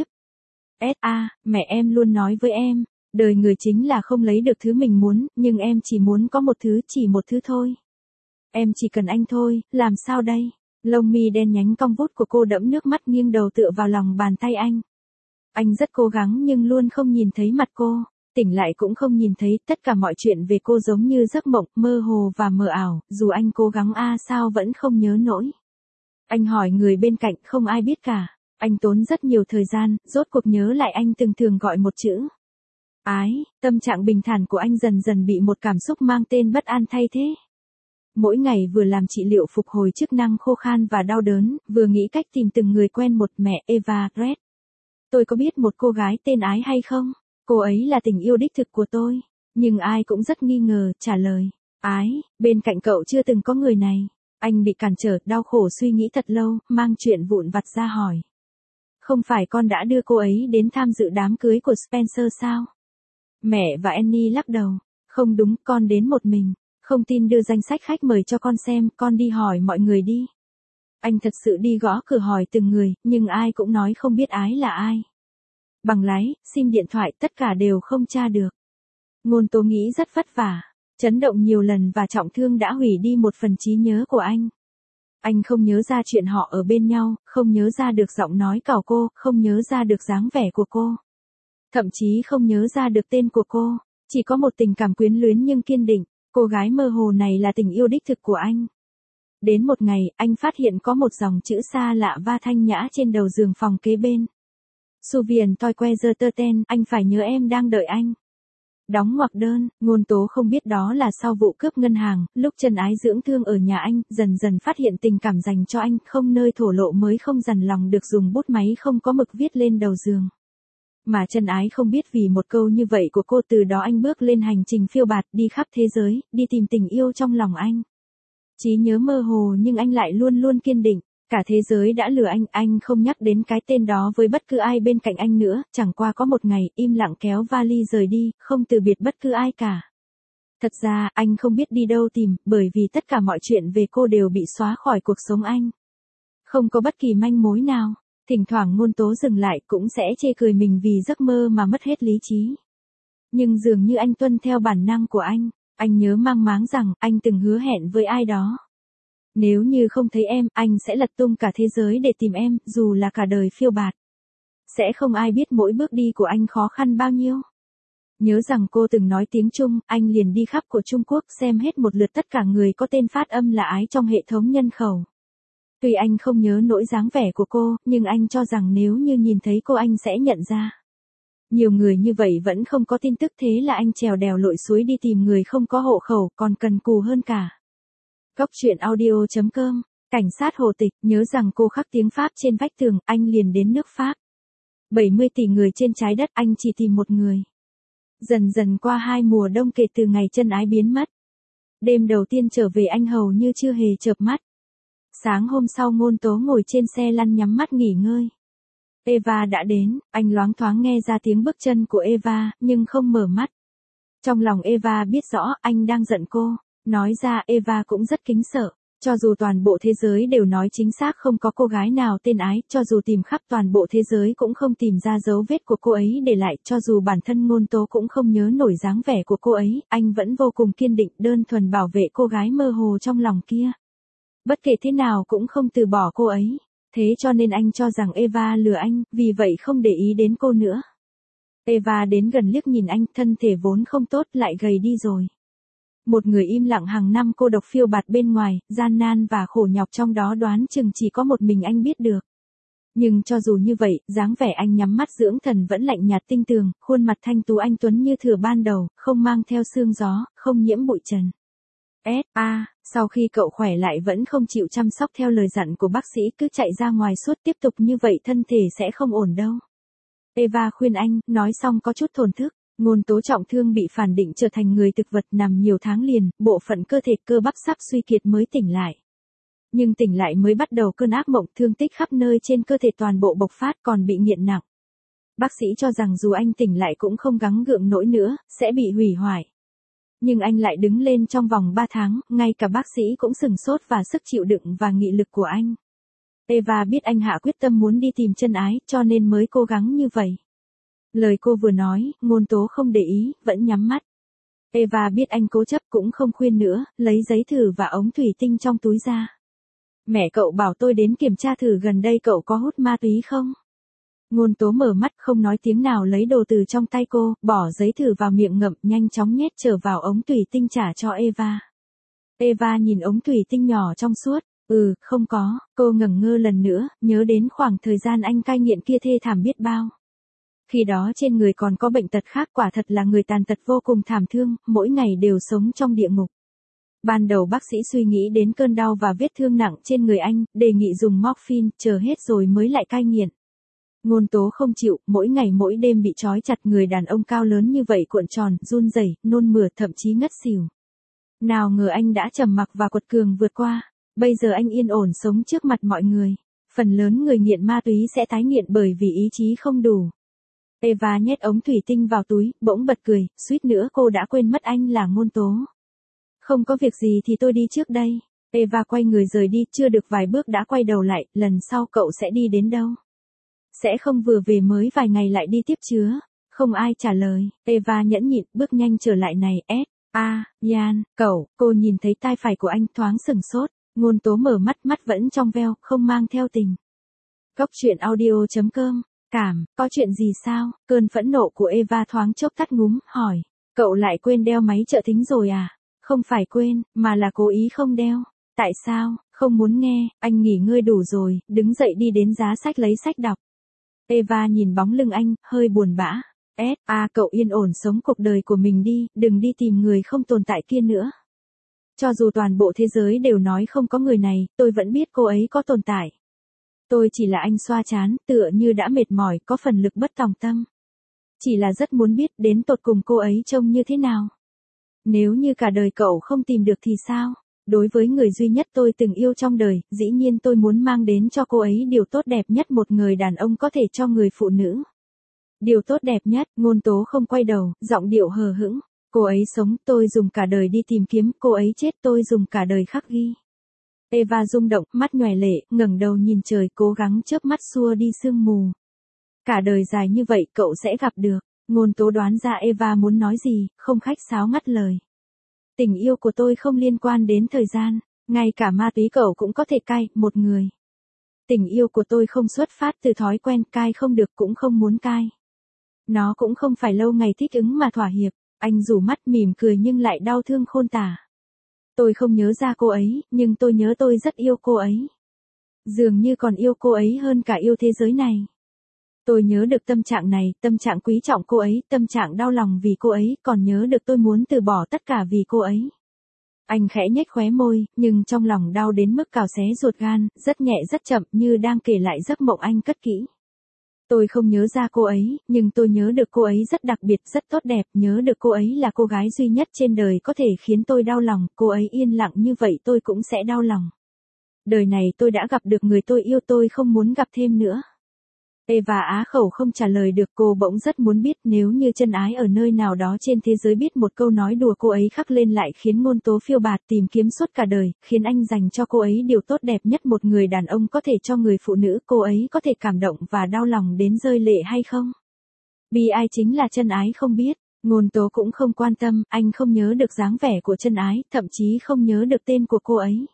S A, mẹ em luôn nói với em, đời người chính là không lấy được thứ mình muốn, nhưng em chỉ muốn có một thứ, chỉ một thứ thôi. Em chỉ cần anh thôi, làm sao đây? Lông mi đen nhánh cong vút của cô đẫm nước mắt, nghiêng đầu tựa vào lòng bàn tay anh. Anh rất cố gắng nhưng luôn không nhìn thấy mặt cô, tỉnh lại cũng không nhìn thấy, tất cả mọi chuyện về cô giống như giấc mộng, mơ hồ và mờ ảo, dù anh cố gắng a sao vẫn không nhớ nổi. Anh hỏi người bên cạnh, không ai biết cả. Anh tốn rất nhiều thời gian, rốt cuộc nhớ lại anh từng thường gọi một chữ. Ái, tâm trạng bình thản của anh dần dần bị một cảm xúc mang tên bất an thay thế. Mỗi ngày vừa làm trị liệu phục hồi chức năng khô khan và đau đớn, vừa nghĩ cách tìm từng người quen một, mẹ Eva Red. Tôi có biết một cô gái tên Ái hay không? Cô ấy là tình yêu đích thực của tôi. Nhưng ai cũng rất nghi ngờ, trả lời. Ái, bên cạnh cậu chưa từng có người này. Anh bị cản trở, đau khổ suy nghĩ thật lâu, mang chuyện vụn vặt ra hỏi. Không phải con đã đưa cô ấy đến tham dự đám cưới của Spencer sao? Mẹ và Annie lắc đầu. Không đúng, con đến một mình. Không tin đưa danh sách khách mời cho con xem, con đi hỏi mọi người đi. Anh thật sự đi gõ cửa hỏi từng người, nhưng ai cũng nói không biết Ái là ai. Bằng lái, sim điện thoại, tất cả đều không tra được. Ngôn Tố nghĩ rất vất vả, chấn động nhiều lần và trọng thương đã hủy đi một phần trí nhớ của anh. Anh không nhớ ra chuyện họ ở bên nhau, không nhớ ra được giọng nói cào cô, không nhớ ra được dáng vẻ của cô. Thậm chí không nhớ ra được tên của cô, chỉ có một tình cảm quyến luyến nhưng kiên định, cô gái mơ hồ này là tình yêu đích thực của anh. Đến một ngày, anh phát hiện có một dòng chữ xa lạ va thanh nhã trên đầu giường phòng kế bên. Suvien toi que giờ tơ ten, anh phải nhớ em đang đợi anh. Đóng ngoặc đơn, Ngôn Tố không biết đó là sau vụ cướp ngân hàng, lúc Chân Ái dưỡng thương ở nhà anh, dần dần phát hiện tình cảm dành cho anh, không nơi thổ lộ mới không dằn lòng được dùng bút máy không có mực viết lên đầu giường. Mà Chân Ái không biết vì một câu như vậy của cô từ đó anh bước lên hành trình phiêu bạt đi khắp thế giới, đi tìm tình yêu trong lòng anh. Trí nhớ mơ hồ nhưng anh lại luôn luôn kiên định. Cả thế giới đã lừa anh, anh không nhắc đến cái tên đó với bất cứ ai bên cạnh anh nữa, chẳng qua có một ngày, im lặng kéo vali rời đi, không từ biệt bất cứ ai cả. Thật ra, anh không biết đi đâu tìm, bởi vì tất cả mọi chuyện về cô đều bị xóa khỏi cuộc sống anh. Không có bất kỳ manh mối nào, thỉnh thoảng Ngôn Tố dừng lại cũng sẽ chê cười mình vì giấc mơ mà mất hết lý trí. Nhưng dường như anh tuân theo bản năng của anh, anh nhớ mang máng rằng anh từng hứa hẹn với ai đó. Nếu như không thấy em, anh sẽ lật tung cả thế giới để tìm em, dù là cả đời phiêu bạt. Sẽ không ai biết mỗi bước đi của anh khó khăn bao nhiêu. Nhớ rằng cô từng nói tiếng Trung, anh liền đi khắp của Trung Quốc xem hết một lượt tất cả người có tên phát âm là Ái trong hệ thống nhân khẩu. Tuy anh không nhớ nỗi dáng vẻ của cô, nhưng anh cho rằng nếu như nhìn thấy cô anh sẽ nhận ra. Nhiều người như vậy vẫn không có tin tức, thế là anh trèo đèo lội suối đi tìm người không có hộ khẩu, còn cần cù hơn cả. Góc truyện audio chấm com, cảnh sát Hồ Tịch, nhớ rằng cô khắc tiếng Pháp trên vách tường, anh liền đến nước Pháp. bảy mươi tỷ người trên trái đất, anh chỉ tìm một người. Dần dần qua hai mùa đông kể từ ngày Chân Ái biến mất. Đêm đầu tiên trở về anh hầu như chưa hề chợp mắt. Sáng hôm sau Ngôn Tố ngồi trên xe lăn nhắm mắt nghỉ ngơi. Eva đã đến, anh loáng thoáng nghe ra tiếng bước chân của Eva, nhưng không mở mắt. Trong lòng Eva biết rõ anh đang giận cô. Nói ra Eva cũng rất kính sợ, cho dù toàn bộ thế giới đều nói chính xác không có cô gái nào tên Ái, cho dù tìm khắp toàn bộ thế giới cũng không tìm ra dấu vết của cô ấy để lại, cho dù bản thân Ngôn Tố cũng không nhớ nổi dáng vẻ của cô ấy, anh vẫn vô cùng kiên định đơn thuần bảo vệ cô gái mơ hồ trong lòng kia. Bất kể thế nào cũng không từ bỏ cô ấy, thế cho nên anh cho rằng Eva lừa anh, vì vậy không để ý đến cô nữa. Eva đến gần liếc nhìn anh, thân thể vốn không tốt lại gầy đi rồi. Một người im lặng hàng năm cô độc phiêu bạt bên ngoài, gian nan và khổ nhọc trong đó đoán chừng chỉ có một mình anh biết được. Nhưng cho dù như vậy, dáng vẻ anh nhắm mắt dưỡng thần vẫn lạnh nhạt tinh tường, khuôn mặt thanh tú anh tuấn như thừa ban đầu, không mang theo sương gió, không nhiễm bụi trần. S A, sau khi cậu khỏe lại vẫn không chịu chăm sóc theo lời dặn của bác sĩ, cứ chạy ra ngoài suốt, tiếp tục như vậy thân thể sẽ không ổn đâu. Eva khuyên anh, nói xong có chút thổn thức. Ngôn Tố trọng thương bị phản định trở thành người thực vật nằm nhiều tháng liền, bộ phận cơ thể cơ bắp sắp suy kiệt mới tỉnh lại. Nhưng tỉnh lại mới bắt đầu cơn ác mộng, thương tích khắp nơi trên cơ thể toàn bộ bộc phát, còn bị nghiện nặng. Bác sĩ cho rằng dù anh tỉnh lại cũng không gắng gượng nổi nữa, sẽ bị hủy hoại. Nhưng anh lại đứng lên trong vòng ba tháng, ngay cả bác sĩ cũng sửng sốt và sức chịu đựng và nghị lực của anh. Eva biết anh hạ quyết tâm muốn đi tìm Chân Ái, cho nên mới cố gắng như vậy. Lời cô vừa nói, Ngôn Tố không để ý, vẫn nhắm mắt. Eva biết anh cố chấp cũng không khuyên nữa, lấy giấy thử và ống thủy tinh trong túi ra. Mẹ cậu bảo tôi đến kiểm tra thử gần đây cậu có hút ma túy không? Ngôn Tố mở mắt không nói tiếng nào lấy đồ từ trong tay cô, bỏ giấy thử vào miệng ngậm, nhanh chóng nhét trở vào ống thủy tinh trả cho Eva. Eva nhìn ống thủy tinh nhỏ trong suốt, ừ, không có, cô ngẩn ngơ lần nữa, nhớ đến khoảng thời gian anh cai nghiện kia thê thảm biết bao. Khi đó trên người còn có bệnh tật khác, quả thật là người tàn tật vô cùng thảm thương, mỗi ngày đều sống trong địa ngục. Ban đầu bác sĩ suy nghĩ đến cơn đau và vết thương nặng trên người anh, đề nghị dùng morphine, chờ hết rồi mới lại cai nghiện. Ngôn Tố không chịu, mỗi ngày mỗi đêm bị trói chặt, người đàn ông cao lớn như vậy cuộn tròn, run rẩy, nôn mửa, thậm chí ngất xỉu. Nào ngờ anh đã trầm mặc và quật cường vượt qua, bây giờ anh yên ổn sống trước mặt mọi người. Phần lớn người nghiện ma túy sẽ tái nghiện bởi vì ý chí không đủ. Eva nhét ống thủy tinh vào túi, bỗng bật cười, suýt nữa cô đã quên mất anh là Ngôn Tố. Không có việc gì thì tôi đi trước đây. Eva quay người rời đi, chưa được vài bước đã quay đầu lại, lần sau cậu sẽ đi đến đâu? Sẽ không vừa về mới vài ngày lại đi tiếp chứa? Không ai trả lời, Eva nhẫn nhịn, bước nhanh trở lại này, S. A, Yan, cậu, cô nhìn thấy tai phải của anh thoáng sừng sốt, Ngôn Tố mở mắt, mắt vẫn trong veo, không mang theo tình. Cốc truyện audio chấm com, cảm, có chuyện gì sao? Cơn phẫn nộ của Eva thoáng chốc tắt ngúm, hỏi, cậu lại quên đeo máy trợ thính rồi à? Không phải quên, mà là cố ý không đeo. Tại sao? Không muốn nghe, anh nghỉ ngơi đủ rồi, đứng dậy đi đến giá sách lấy sách đọc. Eva nhìn bóng lưng anh, hơi buồn bã. S, A, cậu yên ổn sống cuộc đời của mình đi, đừng đi tìm người không tồn tại kia nữa. Cho dù toàn bộ thế giới đều nói không có người này, tôi vẫn biết cô ấy có tồn tại. Tôi chỉ là anh xoa chán, tựa như đã mệt mỏi, có phần lực bất tòng tâm. Chỉ là rất muốn biết đến tột cùng cô ấy trông như thế nào. Nếu như cả đời cậu không tìm được thì sao? Đối với người duy nhất tôi từng yêu trong đời, dĩ nhiên tôi muốn mang đến cho cô ấy điều tốt đẹp nhất một người đàn ông có thể cho người phụ nữ. Điều tốt đẹp nhất, Ngôn Tố không quay đầu, giọng điệu hờ hững. Cô ấy sống, tôi dùng cả đời đi tìm kiếm, cô ấy chết, tôi dùng cả đời khắc ghi. Eva rung động, mắt nhòe lệ, ngẩng đầu nhìn trời, cố gắng chớp mắt xua đi sương mù. Cả đời dài như vậy cậu sẽ gặp được. Ngôn Tố đoán ra Eva muốn nói gì, không khách sáo ngắt lời. Tình yêu của tôi không liên quan đến thời gian, ngay cả ma túy cậu cũng có thể cai, một người. Tình yêu của tôi không xuất phát từ thói quen, cai không được cũng không muốn cai. Nó cũng không phải lâu ngày thích ứng mà thỏa hiệp. Anh rủ mắt mỉm cười nhưng lại đau thương khôn tả. Tôi không nhớ ra cô ấy, nhưng tôi nhớ tôi rất yêu cô ấy. Dường như còn yêu cô ấy hơn cả yêu thế giới này. Tôi nhớ được tâm trạng này, tâm trạng quý trọng cô ấy, tâm trạng đau lòng vì cô ấy, còn nhớ được tôi muốn từ bỏ tất cả vì cô ấy. Anh khẽ nhếch khóe môi, nhưng trong lòng đau đến mức cào xé ruột gan, rất nhẹ rất chậm như đang kể lại giấc mộng anh cất kỹ. Tôi không nhớ ra cô ấy, nhưng tôi nhớ được cô ấy rất đặc biệt, rất tốt đẹp, nhớ được cô ấy là cô gái duy nhất trên đời có thể khiến tôi đau lòng, cô ấy yên lặng như vậy tôi cũng sẽ đau lòng. Đời này tôi đã gặp được người tôi yêu, tôi không muốn gặp thêm nữa. Eva á khẩu không trả lời được, cô bỗng rất muốn biết nếu như chân ái ở nơi nào đó trên thế giới biết một câu nói đùa cô ấy khắc lên lại khiến Ngôn Tố phiêu bạt tìm kiếm suốt cả đời, khiến anh dành cho cô ấy điều tốt đẹp nhất một người đàn ông có thể cho người phụ nữ, cô ấy có thể cảm động và đau lòng đến rơi lệ hay không? Bi ai chính là chân ái không biết, Ngôn Tố cũng không quan tâm, anh không nhớ được dáng vẻ của chân ái, thậm chí không nhớ được tên của cô ấy.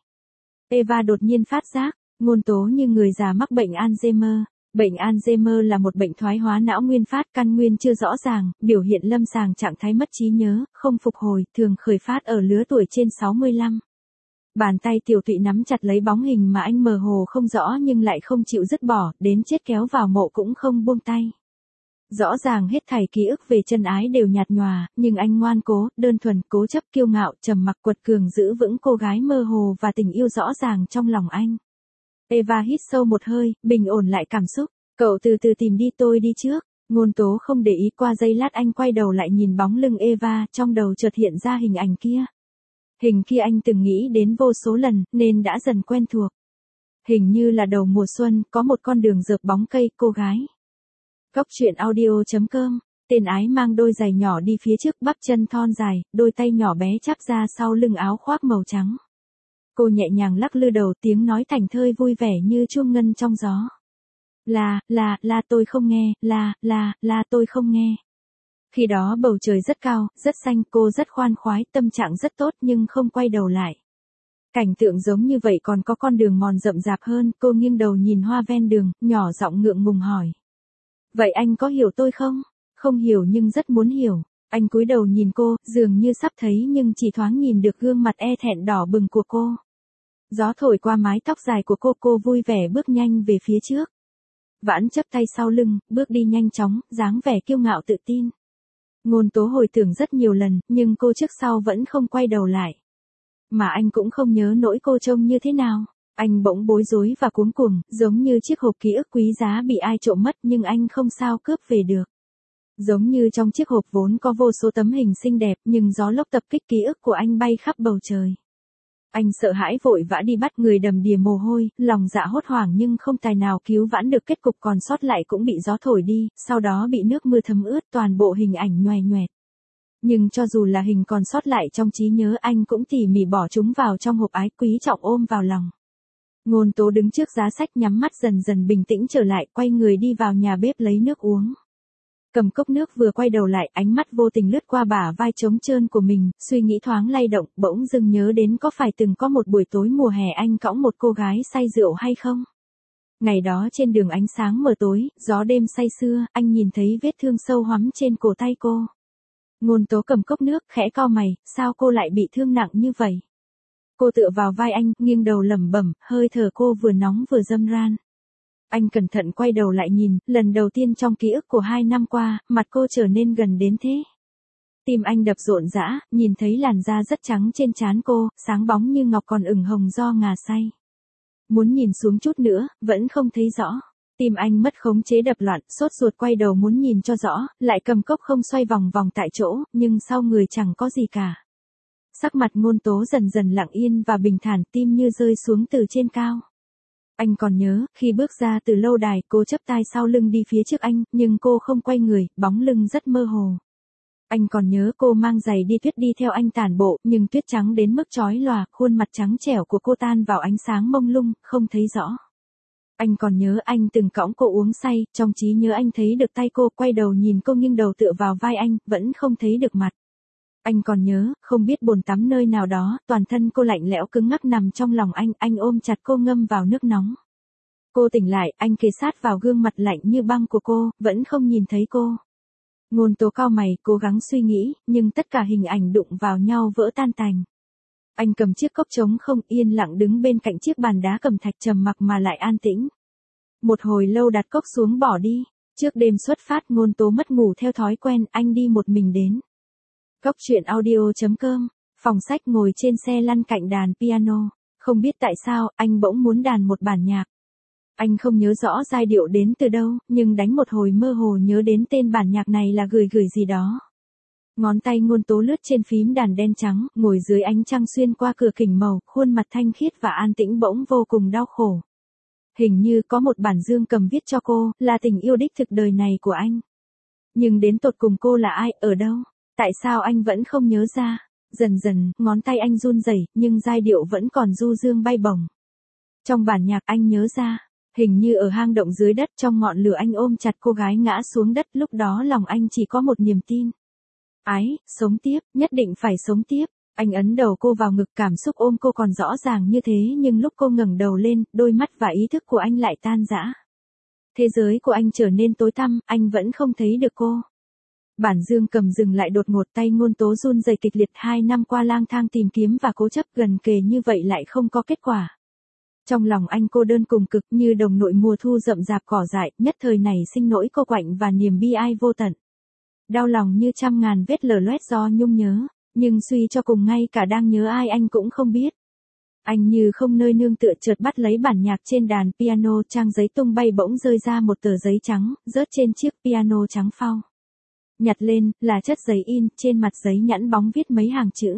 Eva đột nhiên phát giác, Ngôn Tố như người già mắc bệnh Alzheimer. Bệnh Alzheimer là một bệnh thoái hóa não nguyên phát, căn nguyên chưa rõ ràng, biểu hiện lâm sàng trạng thái mất trí nhớ, không phục hồi, thường khởi phát ở lứa tuổi trên sáu mươi lăm. Bàn tay Tiểu Tụy nắm chặt lấy bóng hình mà anh mơ hồ không rõ nhưng lại không chịu dứt bỏ, đến chết kéo vào mộ cũng không buông tay. Rõ ràng hết thảy ký ức về chân ái đều nhạt nhòa, nhưng anh ngoan cố, đơn thuần, cố chấp, kiêu ngạo, trầm mặc, quật cường giữ vững cô gái mơ hồ và tình yêu rõ ràng trong lòng anh. Eva hít sâu một hơi, bình ổn lại cảm xúc. Cậu từ từ tìm đi, tôi đi trước. Ngôn Tố không để ý, qua giây lát anh quay đầu lại nhìn bóng lưng Eva, trong đầu chợt hiện ra hình ảnh kia. Hình kia anh từng nghĩ đến vô số lần, nên đã dần quen thuộc. Hình như là đầu mùa xuân, có một con đường rợp bóng cây, cô gái. Cốc truyện audio chấm com, tên ái mang đôi giày nhỏ đi phía trước, bắp chân thon dài, đôi tay nhỏ bé chắp ra sau lưng áo khoác màu trắng. Cô nhẹ nhàng lắc lư đầu, tiếng nói thảnh thơi vui vẻ như chuông ngân trong gió. Là, là, là tôi không nghe, là, là, là tôi không nghe. Khi đó bầu trời rất cao, rất xanh, cô rất khoan khoái, tâm trạng rất tốt nhưng không quay đầu lại. Cảnh tượng giống như vậy còn có con đường mòn rậm rạp hơn, cô nghiêng đầu nhìn hoa ven đường, nhỏ giọng ngượng ngùng hỏi. Vậy anh có hiểu tôi không? Không hiểu nhưng rất muốn hiểu. Anh cúi đầu nhìn cô, dường như sắp thấy nhưng chỉ thoáng nhìn được gương mặt e thẹn đỏ bừng của cô. Gió thổi qua mái tóc dài của cô, cô vui vẻ bước nhanh về phía trước. Vãn chấp tay sau lưng, bước đi nhanh chóng, dáng vẻ kiêu ngạo tự tin. Ngôn Tố hồi tưởng rất nhiều lần, nhưng cô trước sau vẫn không quay đầu lại. Mà anh cũng không nhớ nỗi cô trông như thế nào. Anh bỗng bối rối và cuống cuồng, giống như chiếc hộp ký ức quý giá bị ai trộm mất nhưng anh không sao cướp về được. Giống như trong chiếc hộp vốn có vô số tấm hình xinh đẹp nhưng gió lốc tập kích ký ức của anh bay khắp bầu trời. Anh sợ hãi vội vã đi bắt, người đầm đìa mồ hôi, lòng dạ hốt hoảng nhưng không tài nào cứu vãn được, kết cục còn sót lại cũng bị gió thổi đi, sau đó bị nước mưa thấm ướt toàn bộ hình ảnh nhoè nhoẹt. Nhưng cho dù là hình còn sót lại trong trí nhớ, anh cũng tỉ mỉ bỏ chúng vào trong hộp ái quý trọng ôm vào lòng. Ngôn Tố đứng trước giá sách nhắm mắt dần dần bình tĩnh trở lại, quay người đi vào nhà bếp lấy nước uống. Cầm cốc nước vừa quay đầu lại, ánh mắt vô tình lướt qua bả vai trống trơn của mình, suy nghĩ thoáng lay động, bỗng dưng nhớ đến có phải từng có một buổi tối mùa hè anh cõng một cô gái say rượu hay không? Ngày đó trên đường ánh sáng mờ tối, gió đêm say sưa, anh nhìn thấy vết thương sâu hoắm trên cổ tay cô. Ngôn Tố cầm cốc nước, khẽ cau mày, sao cô lại bị thương nặng như vậy? Cô tựa vào vai anh, nghiêng đầu lẩm bẩm, hơi thở cô vừa nóng vừa dâm ran. Anh cẩn thận quay đầu lại nhìn, lần đầu tiên trong ký ức của hai năm qua, mặt cô trở nên gần đến thế. Tim anh đập rộn rã, nhìn thấy làn da rất trắng trên trán cô, sáng bóng như ngọc còn ửng hồng do ngà say. Muốn nhìn xuống chút nữa, vẫn không thấy rõ. Tim anh mất khống chế đập loạn, sốt ruột quay đầu muốn nhìn cho rõ, lại cầm cốc không xoay vòng vòng tại chỗ, nhưng sau người chẳng có gì cả. Sắc mặt Ngôn Tố dần dần lặng yên và bình thản, tim như rơi xuống từ trên cao. Anh còn nhớ, khi bước ra từ lâu đài, cô chắp tay sau lưng đi phía trước anh, nhưng cô không quay người, bóng lưng rất mơ hồ. Anh còn nhớ cô mang giày đi tuyết đi theo anh tản bộ, nhưng tuyết trắng đến mức chói lòa, khuôn mặt trắng trẻo của cô tan vào ánh sáng mông lung, không thấy rõ. Anh còn nhớ anh từng cõng cô uống say, trong trí nhớ anh thấy được tay cô, quay đầu nhìn cô nghiêng đầu tựa vào vai anh, vẫn không thấy được mặt. Anh còn nhớ, không biết bồn tắm nơi nào đó, toàn thân cô lạnh lẽo cứng ngắc nằm trong lòng anh, anh ôm chặt cô ngâm vào nước nóng. Cô tỉnh lại, anh kề sát vào gương mặt lạnh như băng của cô, vẫn không nhìn thấy cô. Ngôn Tố cau mày, cố gắng suy nghĩ, nhưng tất cả hình ảnh đụng vào nhau vỡ tan tành. Anh cầm chiếc cốc trống không, yên lặng đứng bên cạnh chiếc bàn đá cẩm thạch, trầm mặc mà lại an tĩnh. Một hồi lâu đặt cốc xuống bỏ đi. Trước đêm xuất phát, Ngôn Tố mất ngủ theo thói quen, anh đi một mình đến Cốc truyện audio chấm com, phòng sách, ngồi trên xe lăn cạnh đàn piano. Không biết tại sao, anh bỗng muốn đàn một bản nhạc. Anh không nhớ rõ giai điệu đến từ đâu, nhưng đánh một hồi mơ hồ nhớ đến tên bản nhạc này là gửi gửi gì đó. Ngón tay Ngôn Tố lướt trên phím đàn đen trắng, ngồi dưới ánh trăng xuyên qua cửa kính màu, khuôn mặt thanh khiết và an tĩnh bỗng vô cùng đau khổ. Hình như có một bản dương cầm viết cho cô, là tình yêu đích thực đời này của anh. Nhưng đến tột cùng cô là ai, ở đâu? Tại sao anh vẫn không nhớ ra? Dần dần, ngón tay anh run rẩy, nhưng giai điệu vẫn còn du dương bay bổng. Trong bản nhạc anh nhớ ra, hình như ở hang động dưới đất, trong ngọn lửa anh ôm chặt cô gái ngã xuống đất, lúc đó lòng anh chỉ có một niềm tin. Ái, sống tiếp, nhất định phải sống tiếp. Anh ấn đầu cô vào ngực, cảm xúc ôm cô còn rõ ràng như thế, nhưng lúc cô ngẩng đầu lên, đôi mắt và ý thức của anh lại tan rã. Thế giới của anh trở nên tối tăm, anh vẫn không thấy được cô. Bản dương cầm dừng lại đột ngột, tay Ngôn Tố run rẩy kịch liệt, hai năm qua lang thang tìm kiếm và cố chấp gần kề như vậy lại không có kết quả. Trong lòng anh cô đơn cùng cực, như đồng nội mùa thu rậm rạp cỏ dại, nhất thời nảy sinh nỗi cô quạnh và niềm bi ai vô tận. Đau lòng như trăm ngàn vết lở loét do nhung nhớ, nhưng suy cho cùng ngay cả đang nhớ ai anh cũng không biết. Anh như không nơi nương tựa, chợt bắt lấy bản nhạc trên đàn piano, trang giấy tung bay bỗng rơi ra một tờ giấy trắng, rớt trên chiếc piano trắng phau. Nhặt lên, là chất giấy in, trên mặt giấy nhẵn bóng viết mấy hàng chữ.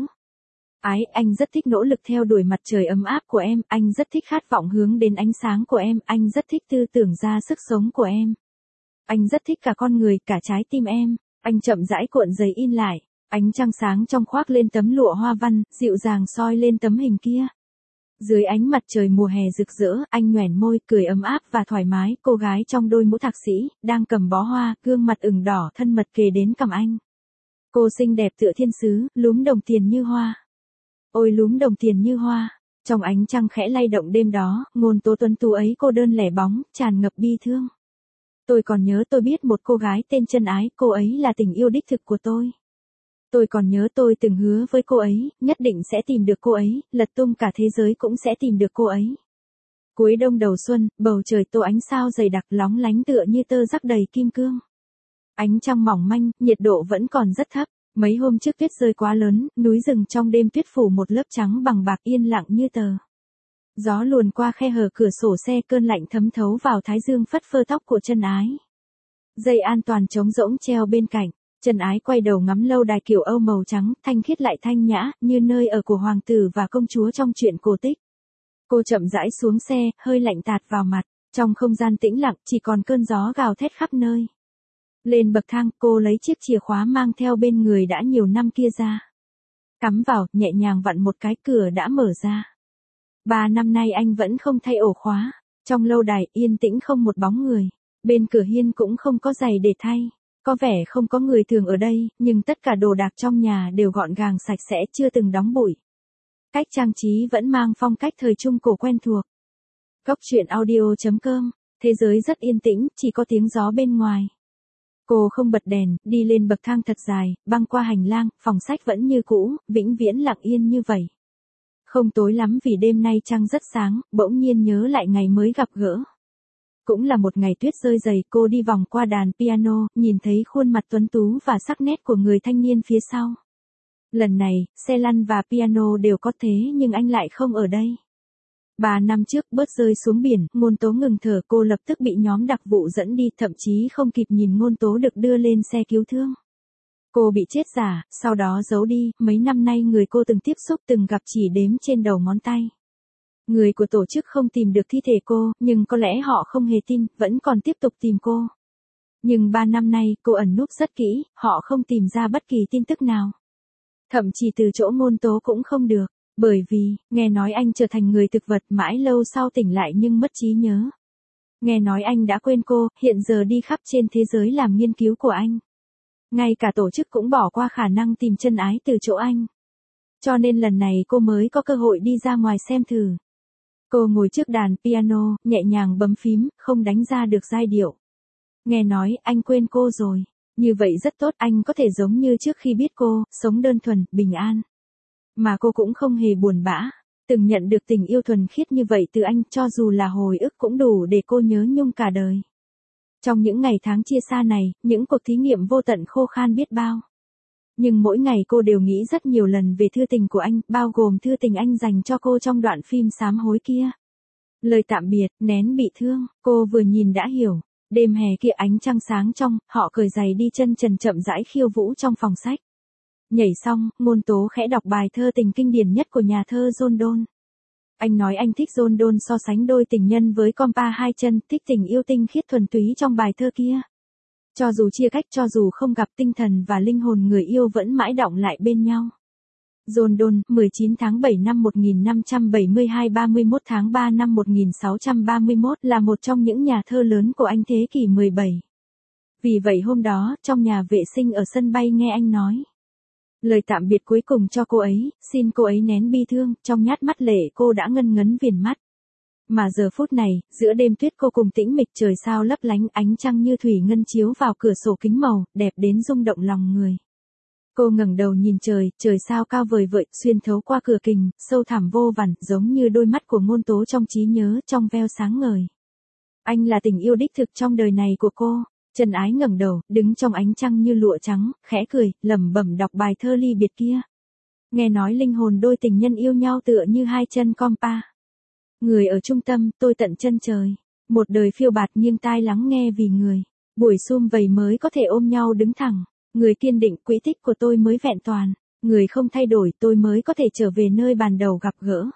Ái, anh rất thích nỗ lực theo đuổi mặt trời ấm áp của em, anh rất thích khát vọng hướng đến ánh sáng của em, anh rất thích tư tưởng ra sức sống của em. Anh rất thích cả con người, cả trái tim em. Anh chậm rãi cuộn giấy in lại, ánh trăng sáng trong khoác lên tấm lụa hoa văn, dịu dàng soi lên tấm hình kia. Dưới ánh mặt trời mùa hè rực rỡ, anh nhoẻn môi, cười ấm áp và thoải mái, cô gái trong đôi mũ thạc sĩ, đang cầm bó hoa, gương mặt ửng đỏ thân mật kề đến cằm anh. Cô xinh đẹp tựa thiên sứ, lúm đồng tiền như hoa. Ôi lúm đồng tiền như hoa, trong ánh trăng khẽ lay động đêm đó, Ngôn Tố tuấn tú ấy cô đơn lẻ bóng, tràn ngập bi thương. Tôi còn nhớ tôi biết một cô gái tên Chân Ái, cô ấy là tình yêu đích thực của tôi. Tôi còn nhớ tôi từng hứa với cô ấy, nhất định sẽ tìm được cô ấy, lật tung cả thế giới cũng sẽ tìm được cô ấy. Cuối đông đầu xuân, bầu trời tô ánh sao dày đặc lóng lánh tựa như tơ rắc đầy kim cương. Ánh trăng mỏng manh, nhiệt độ vẫn còn rất thấp. Mấy hôm trước tuyết rơi quá lớn, núi rừng trong đêm tuyết phủ một lớp trắng bằng bạc yên lặng như tờ. Gió luồn qua khe hở cửa sổ xe, cơn lạnh thấm thấu vào thái dương phất phơ tóc của Trân Ái. Dây an toàn trống rỗng treo bên cạnh, Trân Ái quay đầu ngắm lâu đài kiểu Âu màu trắng, thanh khiết lại thanh nhã, như nơi ở của hoàng tử và công chúa trong truyện cổ tích. Cô chậm rãi xuống xe, hơi lạnh tạt vào mặt, trong không gian tĩnh lặng chỉ còn cơn gió gào thét khắp nơi. Lên bậc thang, cô lấy chiếc chìa khóa mang theo bên người đã nhiều năm kia ra. Cắm vào, nhẹ nhàng vặn một cái, cửa đã mở ra. Ba năm nay anh vẫn không thay ổ khóa. Trong lâu đài, yên tĩnh không một bóng người. Bên cửa hiên cũng không có giày để thay. Có vẻ không có người thường ở đây, nhưng tất cả đồ đạc trong nhà đều gọn gàng sạch sẽ, chưa từng đóng bụi. Cách trang trí vẫn mang phong cách thời trung cổ quen thuộc. Góc truyện audio chấm com. Thế giới rất yên tĩnh, chỉ có tiếng gió bên ngoài. Cô không bật đèn, đi lên bậc thang thật dài, băng qua hành lang, phòng sách vẫn như cũ, vĩnh viễn lặng yên như vậy. Không tối lắm vì đêm nay trăng rất sáng, bỗng nhiên nhớ lại ngày mới gặp gỡ. Cũng là một ngày tuyết rơi dày, cô đi vòng qua đàn piano, nhìn thấy khuôn mặt tuấn tú và sắc nét của người thanh niên phía sau. Lần này, xe lăn và piano đều có thế nhưng anh lại không ở đây. Ba năm trước bớt rơi xuống biển, Ngôn Tố ngừng thở, cô lập tức bị nhóm đặc vụ dẫn đi, thậm chí không kịp nhìn Ngôn Tố được đưa lên xe cứu thương. Cô bị chết giả, sau đó giấu đi, mấy năm nay người cô từng tiếp xúc từng gặp chỉ đếm trên đầu ngón tay. Người của tổ chức không tìm được thi thể cô, nhưng có lẽ họ không hề tin, vẫn còn tiếp tục tìm cô. Nhưng ba năm nay, cô ẩn núp rất kỹ, họ không tìm ra bất kỳ tin tức nào. Thậm chí từ chỗ Ngôn Tố cũng không được. Bởi vì, nghe nói anh trở thành người thực vật, mãi lâu sau tỉnh lại nhưng mất trí nhớ. Nghe nói anh đã quên cô, hiện giờ đi khắp trên thế giới làm nghiên cứu của anh. Ngay cả tổ chức cũng bỏ qua khả năng tìm Trân Ái từ chỗ anh. Cho nên lần này cô mới có cơ hội đi ra ngoài xem thử. Cô ngồi trước đàn piano, nhẹ nhàng bấm phím, không đánh ra được giai điệu. Nghe nói, anh quên cô rồi. Như vậy rất tốt, anh có thể giống như trước khi biết cô, sống đơn thuần, bình an. Mà cô cũng không hề buồn bã, từng nhận được tình yêu thuần khiết như vậy từ anh, cho dù là hồi ức cũng đủ để cô nhớ nhung cả đời. Trong những ngày tháng chia xa này, những cuộc thí nghiệm vô tận khô khan biết bao. Nhưng mỗi ngày cô đều nghĩ rất nhiều lần về thư tình của anh, bao gồm thư tình anh dành cho cô trong đoạn phim sám hối kia. Lời tạm biệt, nén bị thương, cô vừa nhìn đã hiểu. Đêm hè kia ánh trăng sáng trong, họ cởi giày đi chân trần chậm rãi khiêu vũ trong phòng sách. Nhảy xong, Ngôn Tố khẽ đọc bài thơ tình kinh điển nhất của nhà thơ John Donne. Anh nói anh thích John Donne so sánh đôi tình nhân với compa hai chân, thích tình yêu tinh khiết thuần túy trong bài thơ kia. Cho dù chia cách, cho dù không gặp, tinh thần và linh hồn người yêu vẫn mãi đọng lại bên nhau. John Donne, mười chín tháng bảy năm một nghìn năm trăm bảy mươi hai, ba mươi mốt tháng ba năm một nghìn sáu trăm ba mươi mốt, là một trong những nhà thơ lớn của Anh thế kỷ mười bảy. Vì vậy hôm đó, trong nhà vệ sinh ở sân bay nghe anh nói lời tạm biệt cuối cùng cho cô ấy, xin cô ấy nén bi thương, trong nhát mắt lệ cô đã ngân ngấn viền mắt. Mà giờ phút này, giữa đêm tuyết cô cùng tĩnh mịch, trời sao lấp lánh, ánh trăng như thủy ngân chiếu vào cửa sổ kính màu, đẹp đến rung động lòng người. Cô ngẩng đầu nhìn trời, trời sao cao vời vợi, xuyên thấu qua cửa kính, sâu thẳm vô vàn, giống như đôi mắt của Ngôn Tố trong trí nhớ, trong veo sáng ngời. Anh là tình yêu đích thực trong đời này của cô. Trân Ái ngẩng đầu, đứng trong ánh trăng như lụa trắng, khẽ cười, lẩm bẩm đọc bài thơ ly biệt kia. Nghe nói linh hồn đôi tình nhân yêu nhau tựa như hai chân compa. Người ở trung tâm, tôi tận chân trời. Một đời phiêu bạt nghiêng tai lắng nghe vì người. Buổi sum vầy mới có thể ôm nhau đứng thẳng. Người kiên định, quỹ tích của tôi mới vẹn toàn. Người không thay đổi, tôi mới có thể trở về nơi ban đầu gặp gỡ.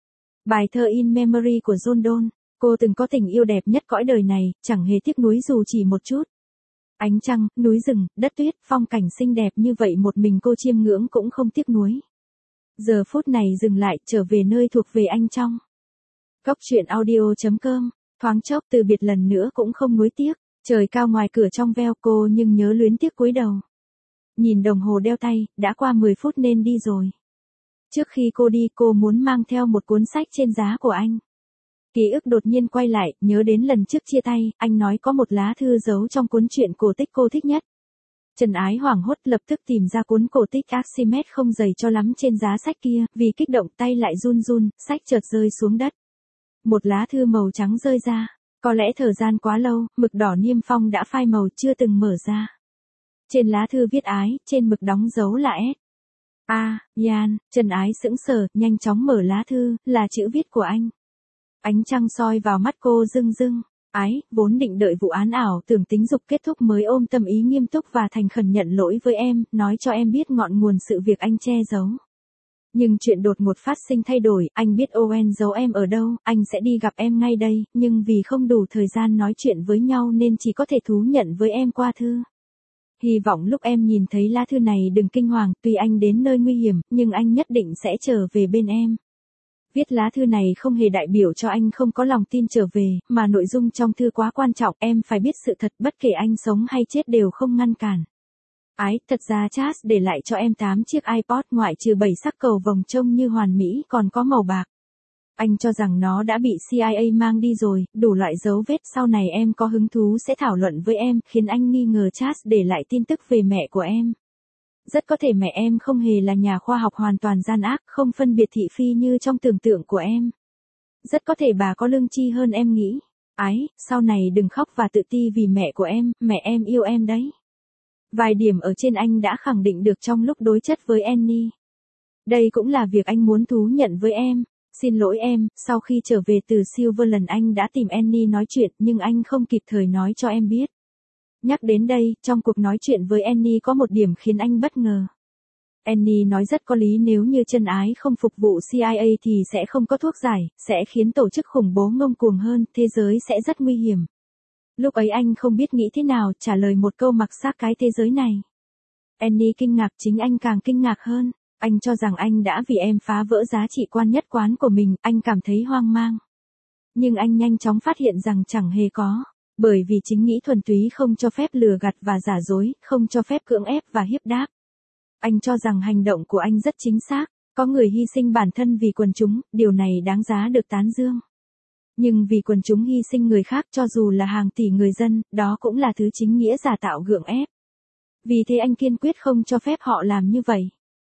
Bài thơ In Memory của John Donne. Cô từng có tình yêu đẹp nhất cõi đời này, chẳng hề tiếc nuối dù chỉ một chút. Ánh trăng, núi rừng, đất tuyết, phong cảnh xinh đẹp như vậy một mình cô chiêm ngưỡng cũng không tiếc nuối. Giờ phút này dừng lại, trở về nơi thuộc về anh trong. Góc truyện audio chấm com, thoáng chốc từ biệt lần nữa cũng không nuối tiếc, trời cao ngoài cửa trong veo cô nhưng nhớ luyến tiếc cúi đầu. Nhìn đồng hồ đeo tay, đã qua mười phút nên đi rồi. Trước khi cô đi cô muốn mang theo một cuốn sách trên giá của anh. Ký ức đột nhiên quay lại, nhớ đến lần trước chia tay, anh nói có một lá thư giấu trong cuốn truyện cổ tích cô thích nhất. Trân Ái hoảng hốt lập tức tìm ra cuốn cổ tích Archimedes không dày cho lắm trên giá sách kia, vì kích động tay lại run run, sách chợt rơi xuống đất. Một lá thư màu trắng rơi ra, có lẽ thời gian quá lâu, mực đỏ niêm phong đã phai màu chưa từng mở ra. Trên lá thư viết ái, trên mực đóng dấu là S. A, Yan, Trân Ái sững sờ, nhanh chóng mở lá thư, là chữ viết của anh. Ánh trăng soi vào mắt cô rưng rưng. Ái, vốn định đợi vụ án ảo tưởng tính dục kết thúc mới ôm tâm ý nghiêm túc và thành khẩn nhận lỗi với em, nói cho em biết ngọn nguồn sự việc anh che giấu. Nhưng chuyện đột ngột phát sinh thay đổi, anh biết Owen giấu em ở đâu, anh sẽ đi gặp em ngay đây, nhưng vì không đủ thời gian nói chuyện với nhau nên chỉ có thể thú nhận với em qua thư. Hy vọng lúc em nhìn thấy lá thư này đừng kinh hoàng, tuy anh đến nơi nguy hiểm, nhưng anh nhất định sẽ trở về bên em. Viết lá thư này không hề đại biểu cho anh không có lòng tin trở về, mà nội dung trong thư quá quan trọng, em phải biết sự thật bất kể anh sống hay chết đều không ngăn cản. Ái, thật ra Charles để lại cho em tám chiếc iPod ngoại trừ bảy sắc cầu vồng trông như hoàn mỹ còn có màu bạc. Anh cho rằng nó đã bị C I A mang đi rồi, đủ loại dấu vết sau này em có hứng thú sẽ thảo luận với em, khiến anh nghi ngờ Charles để lại tin tức về mẹ của em. Rất có thể mẹ em không hề là nhà khoa học hoàn toàn gian ác, không phân biệt thị phi như trong tưởng tượng của em. Rất có thể bà có lương tri hơn em nghĩ. Ái, sau này đừng khóc và tự ti vì mẹ của em, mẹ em yêu em đấy. Vài điểm ở trên anh đã khẳng định được trong lúc đối chất với Annie. Đây cũng là việc anh muốn thú nhận với em. Xin lỗi em, sau khi trở về từ Silverland anh đã tìm Annie nói chuyện nhưng anh không kịp thời nói cho em biết. Nhắc đến đây, trong cuộc nói chuyện với Annie có một điểm khiến anh bất ngờ. Annie nói rất có lý, nếu như chân ái không phục vụ C I A thì sẽ không có thuốc giải, sẽ khiến tổ chức khủng bố ngông cuồng hơn, thế giới sẽ rất nguy hiểm. Lúc ấy anh không biết nghĩ thế nào, trả lời một câu mặc xác cái thế giới này. Annie kinh ngạc, chính anh càng kinh ngạc hơn. Anh cho rằng anh đã vì em phá vỡ giá trị quan nhất quán của mình, anh cảm thấy hoang mang. Nhưng anh nhanh chóng phát hiện rằng chẳng hề có. Bởi vì chính nghĩ thuần túy không cho phép lừa gạt và giả dối, không cho phép cưỡng ép và hiếp đáp. Anh cho rằng hành động của anh rất chính xác, có người hy sinh bản thân vì quần chúng, điều này đáng giá được tán dương. Nhưng vì quần chúng hy sinh người khác cho dù là hàng tỷ người dân, đó cũng là thứ chính nghĩa giả tạo gượng ép. Vì thế anh kiên quyết không cho phép họ làm như vậy.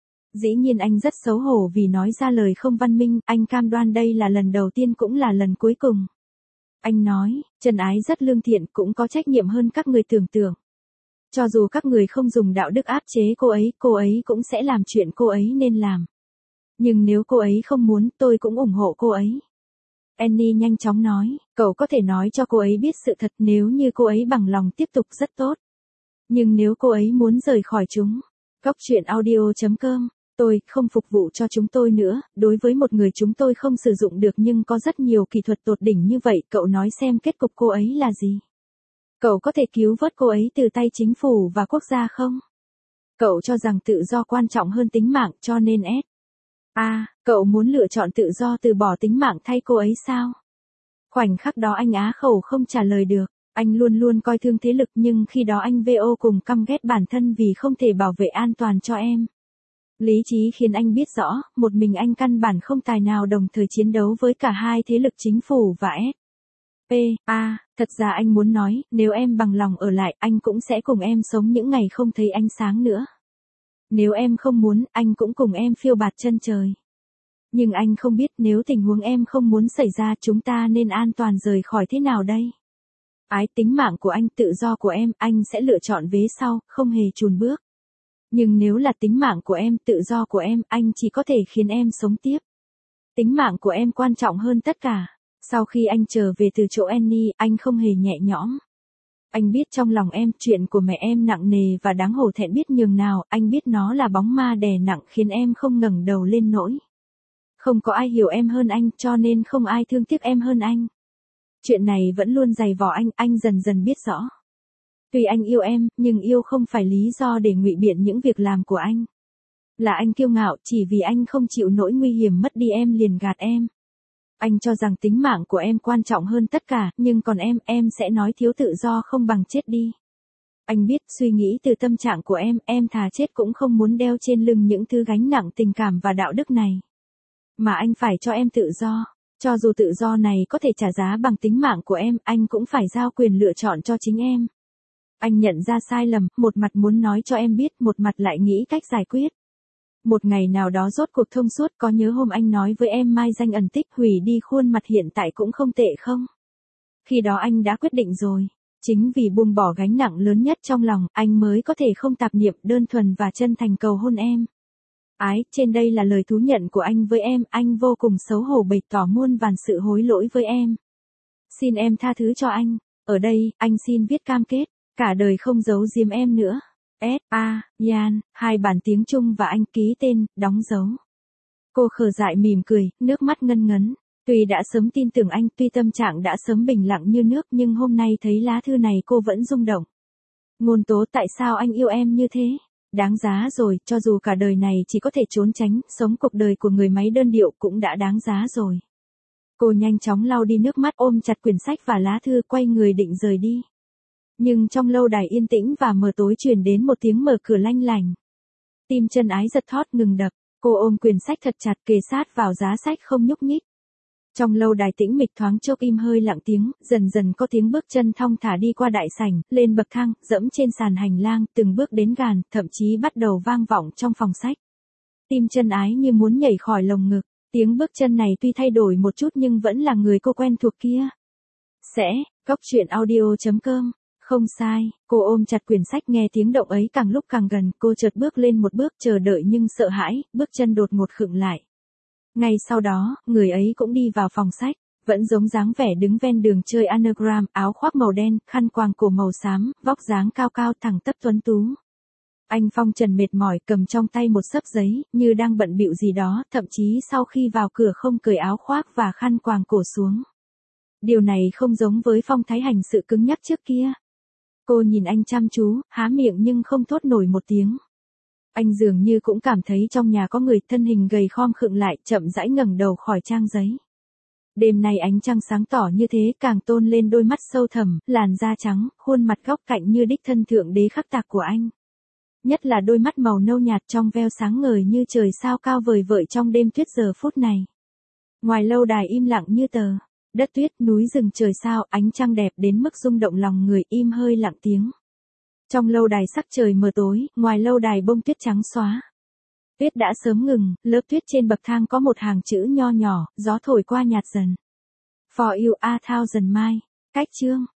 Dĩ nhiên anh rất xấu hổ vì nói ra lời không văn minh, anh cam đoan đây là lần đầu tiên cũng là lần cuối cùng. Anh nói, Trần Ái rất lương thiện, cũng có trách nhiệm hơn các người tưởng tượng. Cho dù các người không dùng đạo đức áp chế cô ấy, cô ấy cũng sẽ làm chuyện cô ấy nên làm. Nhưng nếu cô ấy không muốn, tôi cũng ủng hộ cô ấy. Annie nhanh chóng nói, cậu có thể nói cho cô ấy biết sự thật, nếu như cô ấy bằng lòng tiếp tục rất tốt. Nhưng nếu cô ấy muốn rời khỏi chúng, Góc truyện audio chấm com, tôi không phục vụ cho chúng tôi nữa, đối với một người chúng tôi không sử dụng được nhưng có rất nhiều kỹ thuật tột đỉnh như vậy, cậu nói xem kết cục cô ấy là gì? Cậu có thể cứu vớt cô ấy từ tay chính phủ và quốc gia không? Cậu cho rằng tự do quan trọng hơn tính mạng cho nên S. À, cậu muốn lựa chọn tự do từ bỏ tính mạng thay cô ấy sao? Khoảnh khắc đó anh á khẩu không trả lời được. Anh luôn luôn coi thương thế lực nhưng khi đó anh vô cùng căm ghét bản thân vì không thể bảo vệ an toàn cho em. Lý trí khiến anh biết rõ, một mình anh căn bản không tài nào đồng thời chiến đấu với cả hai thế lực chính phủ và S. P. A. Thật ra anh muốn nói, nếu em bằng lòng ở lại, anh cũng sẽ cùng em sống những ngày không thấy ánh sáng nữa. Nếu em không muốn, anh cũng cùng em phiêu bạt chân trời. Nhưng anh không biết nếu tình huống em không muốn xảy ra chúng ta nên an toàn rời khỏi thế nào đây? Ái, tính mạng của anh, tự do của em, anh sẽ lựa chọn vế sau, không hề chùn bước. Nhưng nếu là tính mạng của em, tự do của em, anh chỉ có thể khiến em sống tiếp. Tính mạng của em quan trọng hơn tất cả. Sau khi anh trở về từ chỗ Annie, anh không hề nhẹ nhõm. Anh biết trong lòng em, chuyện của mẹ em nặng nề và đáng hổ thẹn biết nhường nào, anh biết nó là bóng ma đè nặng khiến em không ngẩng đầu lên nổi. Không có ai hiểu em hơn anh, cho nên không ai thương tiếc em hơn anh. Chuyện này vẫn luôn dày vò anh, anh dần dần biết rõ. Tuy anh yêu em, nhưng yêu không phải lý do để ngụy biện những việc làm của anh. Là anh kiêu ngạo, chỉ vì anh không chịu nỗi nguy hiểm mất đi em liền gạt em. Anh cho rằng tính mạng của em quan trọng hơn tất cả, nhưng còn em, em sẽ nói thiếu tự do không bằng chết đi. Anh biết suy nghĩ từ tâm trạng của em, em thà chết cũng không muốn đeo trên lưng những thứ gánh nặng tình cảm và đạo đức này. Mà anh phải cho em tự do. Cho dù tự do này có thể trả giá bằng tính mạng của em, anh cũng phải giao quyền lựa chọn cho chính em. Anh nhận ra sai lầm, một mặt muốn nói cho em biết, một mặt lại nghĩ cách giải quyết. Một ngày nào đó rốt cuộc thông suốt, có nhớ hôm anh nói với em mai danh ẩn tích hủy đi khuôn mặt hiện tại cũng không tệ không? Khi đó anh đã quyết định rồi. Chính vì buông bỏ gánh nặng lớn nhất trong lòng, anh mới có thể không tạp niệm, đơn thuần và chân thành cầu hôn em. Ái, trên đây là lời thú nhận của anh với em, anh vô cùng xấu hổ bày tỏ muôn vàn sự hối lỗi với em. Xin em tha thứ cho anh. Ở đây, anh xin viết cam kết, cả đời không giấu giếm em nữa. S. A. Yan, hai bản tiếng Trung và anh ký tên, đóng dấu. Cô khờ dại mỉm cười, nước mắt ngân ngấn. Tuy đã sớm tin tưởng anh, tuy tâm trạng đã sớm bình lặng như nước nhưng hôm nay thấy lá thư này cô vẫn rung động. Ngôn Tố, tại sao anh yêu em như thế? Đáng giá rồi, cho dù cả đời này chỉ có thể trốn tránh, sống cuộc đời của người máy đơn điệu cũng đã đáng giá rồi. Cô nhanh chóng lau đi nước mắt, ôm chặt quyển sách và lá thư, quay người định rời đi. Nhưng trong lâu đài yên tĩnh và mờ tối truyền đến một tiếng mở cửa lanh lành. Tim Chân Ái giật thót ngừng đập, cô ôm quyển sách thật chặt kề sát vào giá sách không nhúc nhích. Trong lâu đài tĩnh mịch thoáng chốc im hơi lặng tiếng, dần dần có tiếng bước chân thong thả đi qua đại sảnh, lên bậc thang, dẫm trên sàn hành lang, từng bước đến gần, thậm chí bắt đầu vang vọng trong phòng sách. Tim Chân Ái như muốn nhảy khỏi lồng ngực, tiếng bước chân này tuy thay đổi một chút nhưng vẫn là người cô quen thuộc kia. Sẽ, Cóc Truyện Audio chấm com. Không sai, cô ôm chặt quyển sách nghe tiếng động ấy càng lúc càng gần, cô chợt bước lên một bước chờ đợi nhưng sợ hãi, bước chân đột ngột khựng lại. Ngay sau đó, người ấy cũng đi vào phòng sách, vẫn giống dáng vẻ đứng ven đường chơi anagram, áo khoác màu đen, khăn quàng cổ màu xám, vóc dáng cao cao thẳng tắp tuấn tú. Anh phong trần mệt mỏi cầm trong tay một xấp giấy, như đang bận bịu gì đó, thậm chí sau khi vào cửa không cởi áo khoác và khăn quàng cổ xuống. Điều này không giống với phong thái hành sự cứng nhắc trước kia. Cô nhìn anh chăm chú, há miệng nhưng không thốt nổi một tiếng. Anh dường như cũng cảm thấy trong nhà có người, thân hình gầy khom khựng lại, chậm rãi ngẩng đầu khỏi trang giấy. Đêm nay ánh trăng sáng tỏ như thế càng tôn lên đôi mắt sâu thẳm, làn da trắng, khuôn mặt góc cạnh như đích thân thượng đế khắc tạc của anh. Nhất là đôi mắt màu nâu nhạt trong veo sáng ngời như trời sao cao vời vợi trong đêm tuyết giờ phút này. Ngoài lâu đài im lặng như tờ. Đất tuyết, núi rừng, trời sao, ánh trăng đẹp đến mức rung động lòng người, im hơi lặng tiếng. Trong lâu đài sắc trời mờ tối, ngoài lâu đài bông tuyết trắng xóa. Tuyết đã sớm ngừng, lớp tuyết trên bậc thang có một hàng chữ nho nhỏ, gió thổi qua nhạt dần. For you a thousand miles. Cách chương.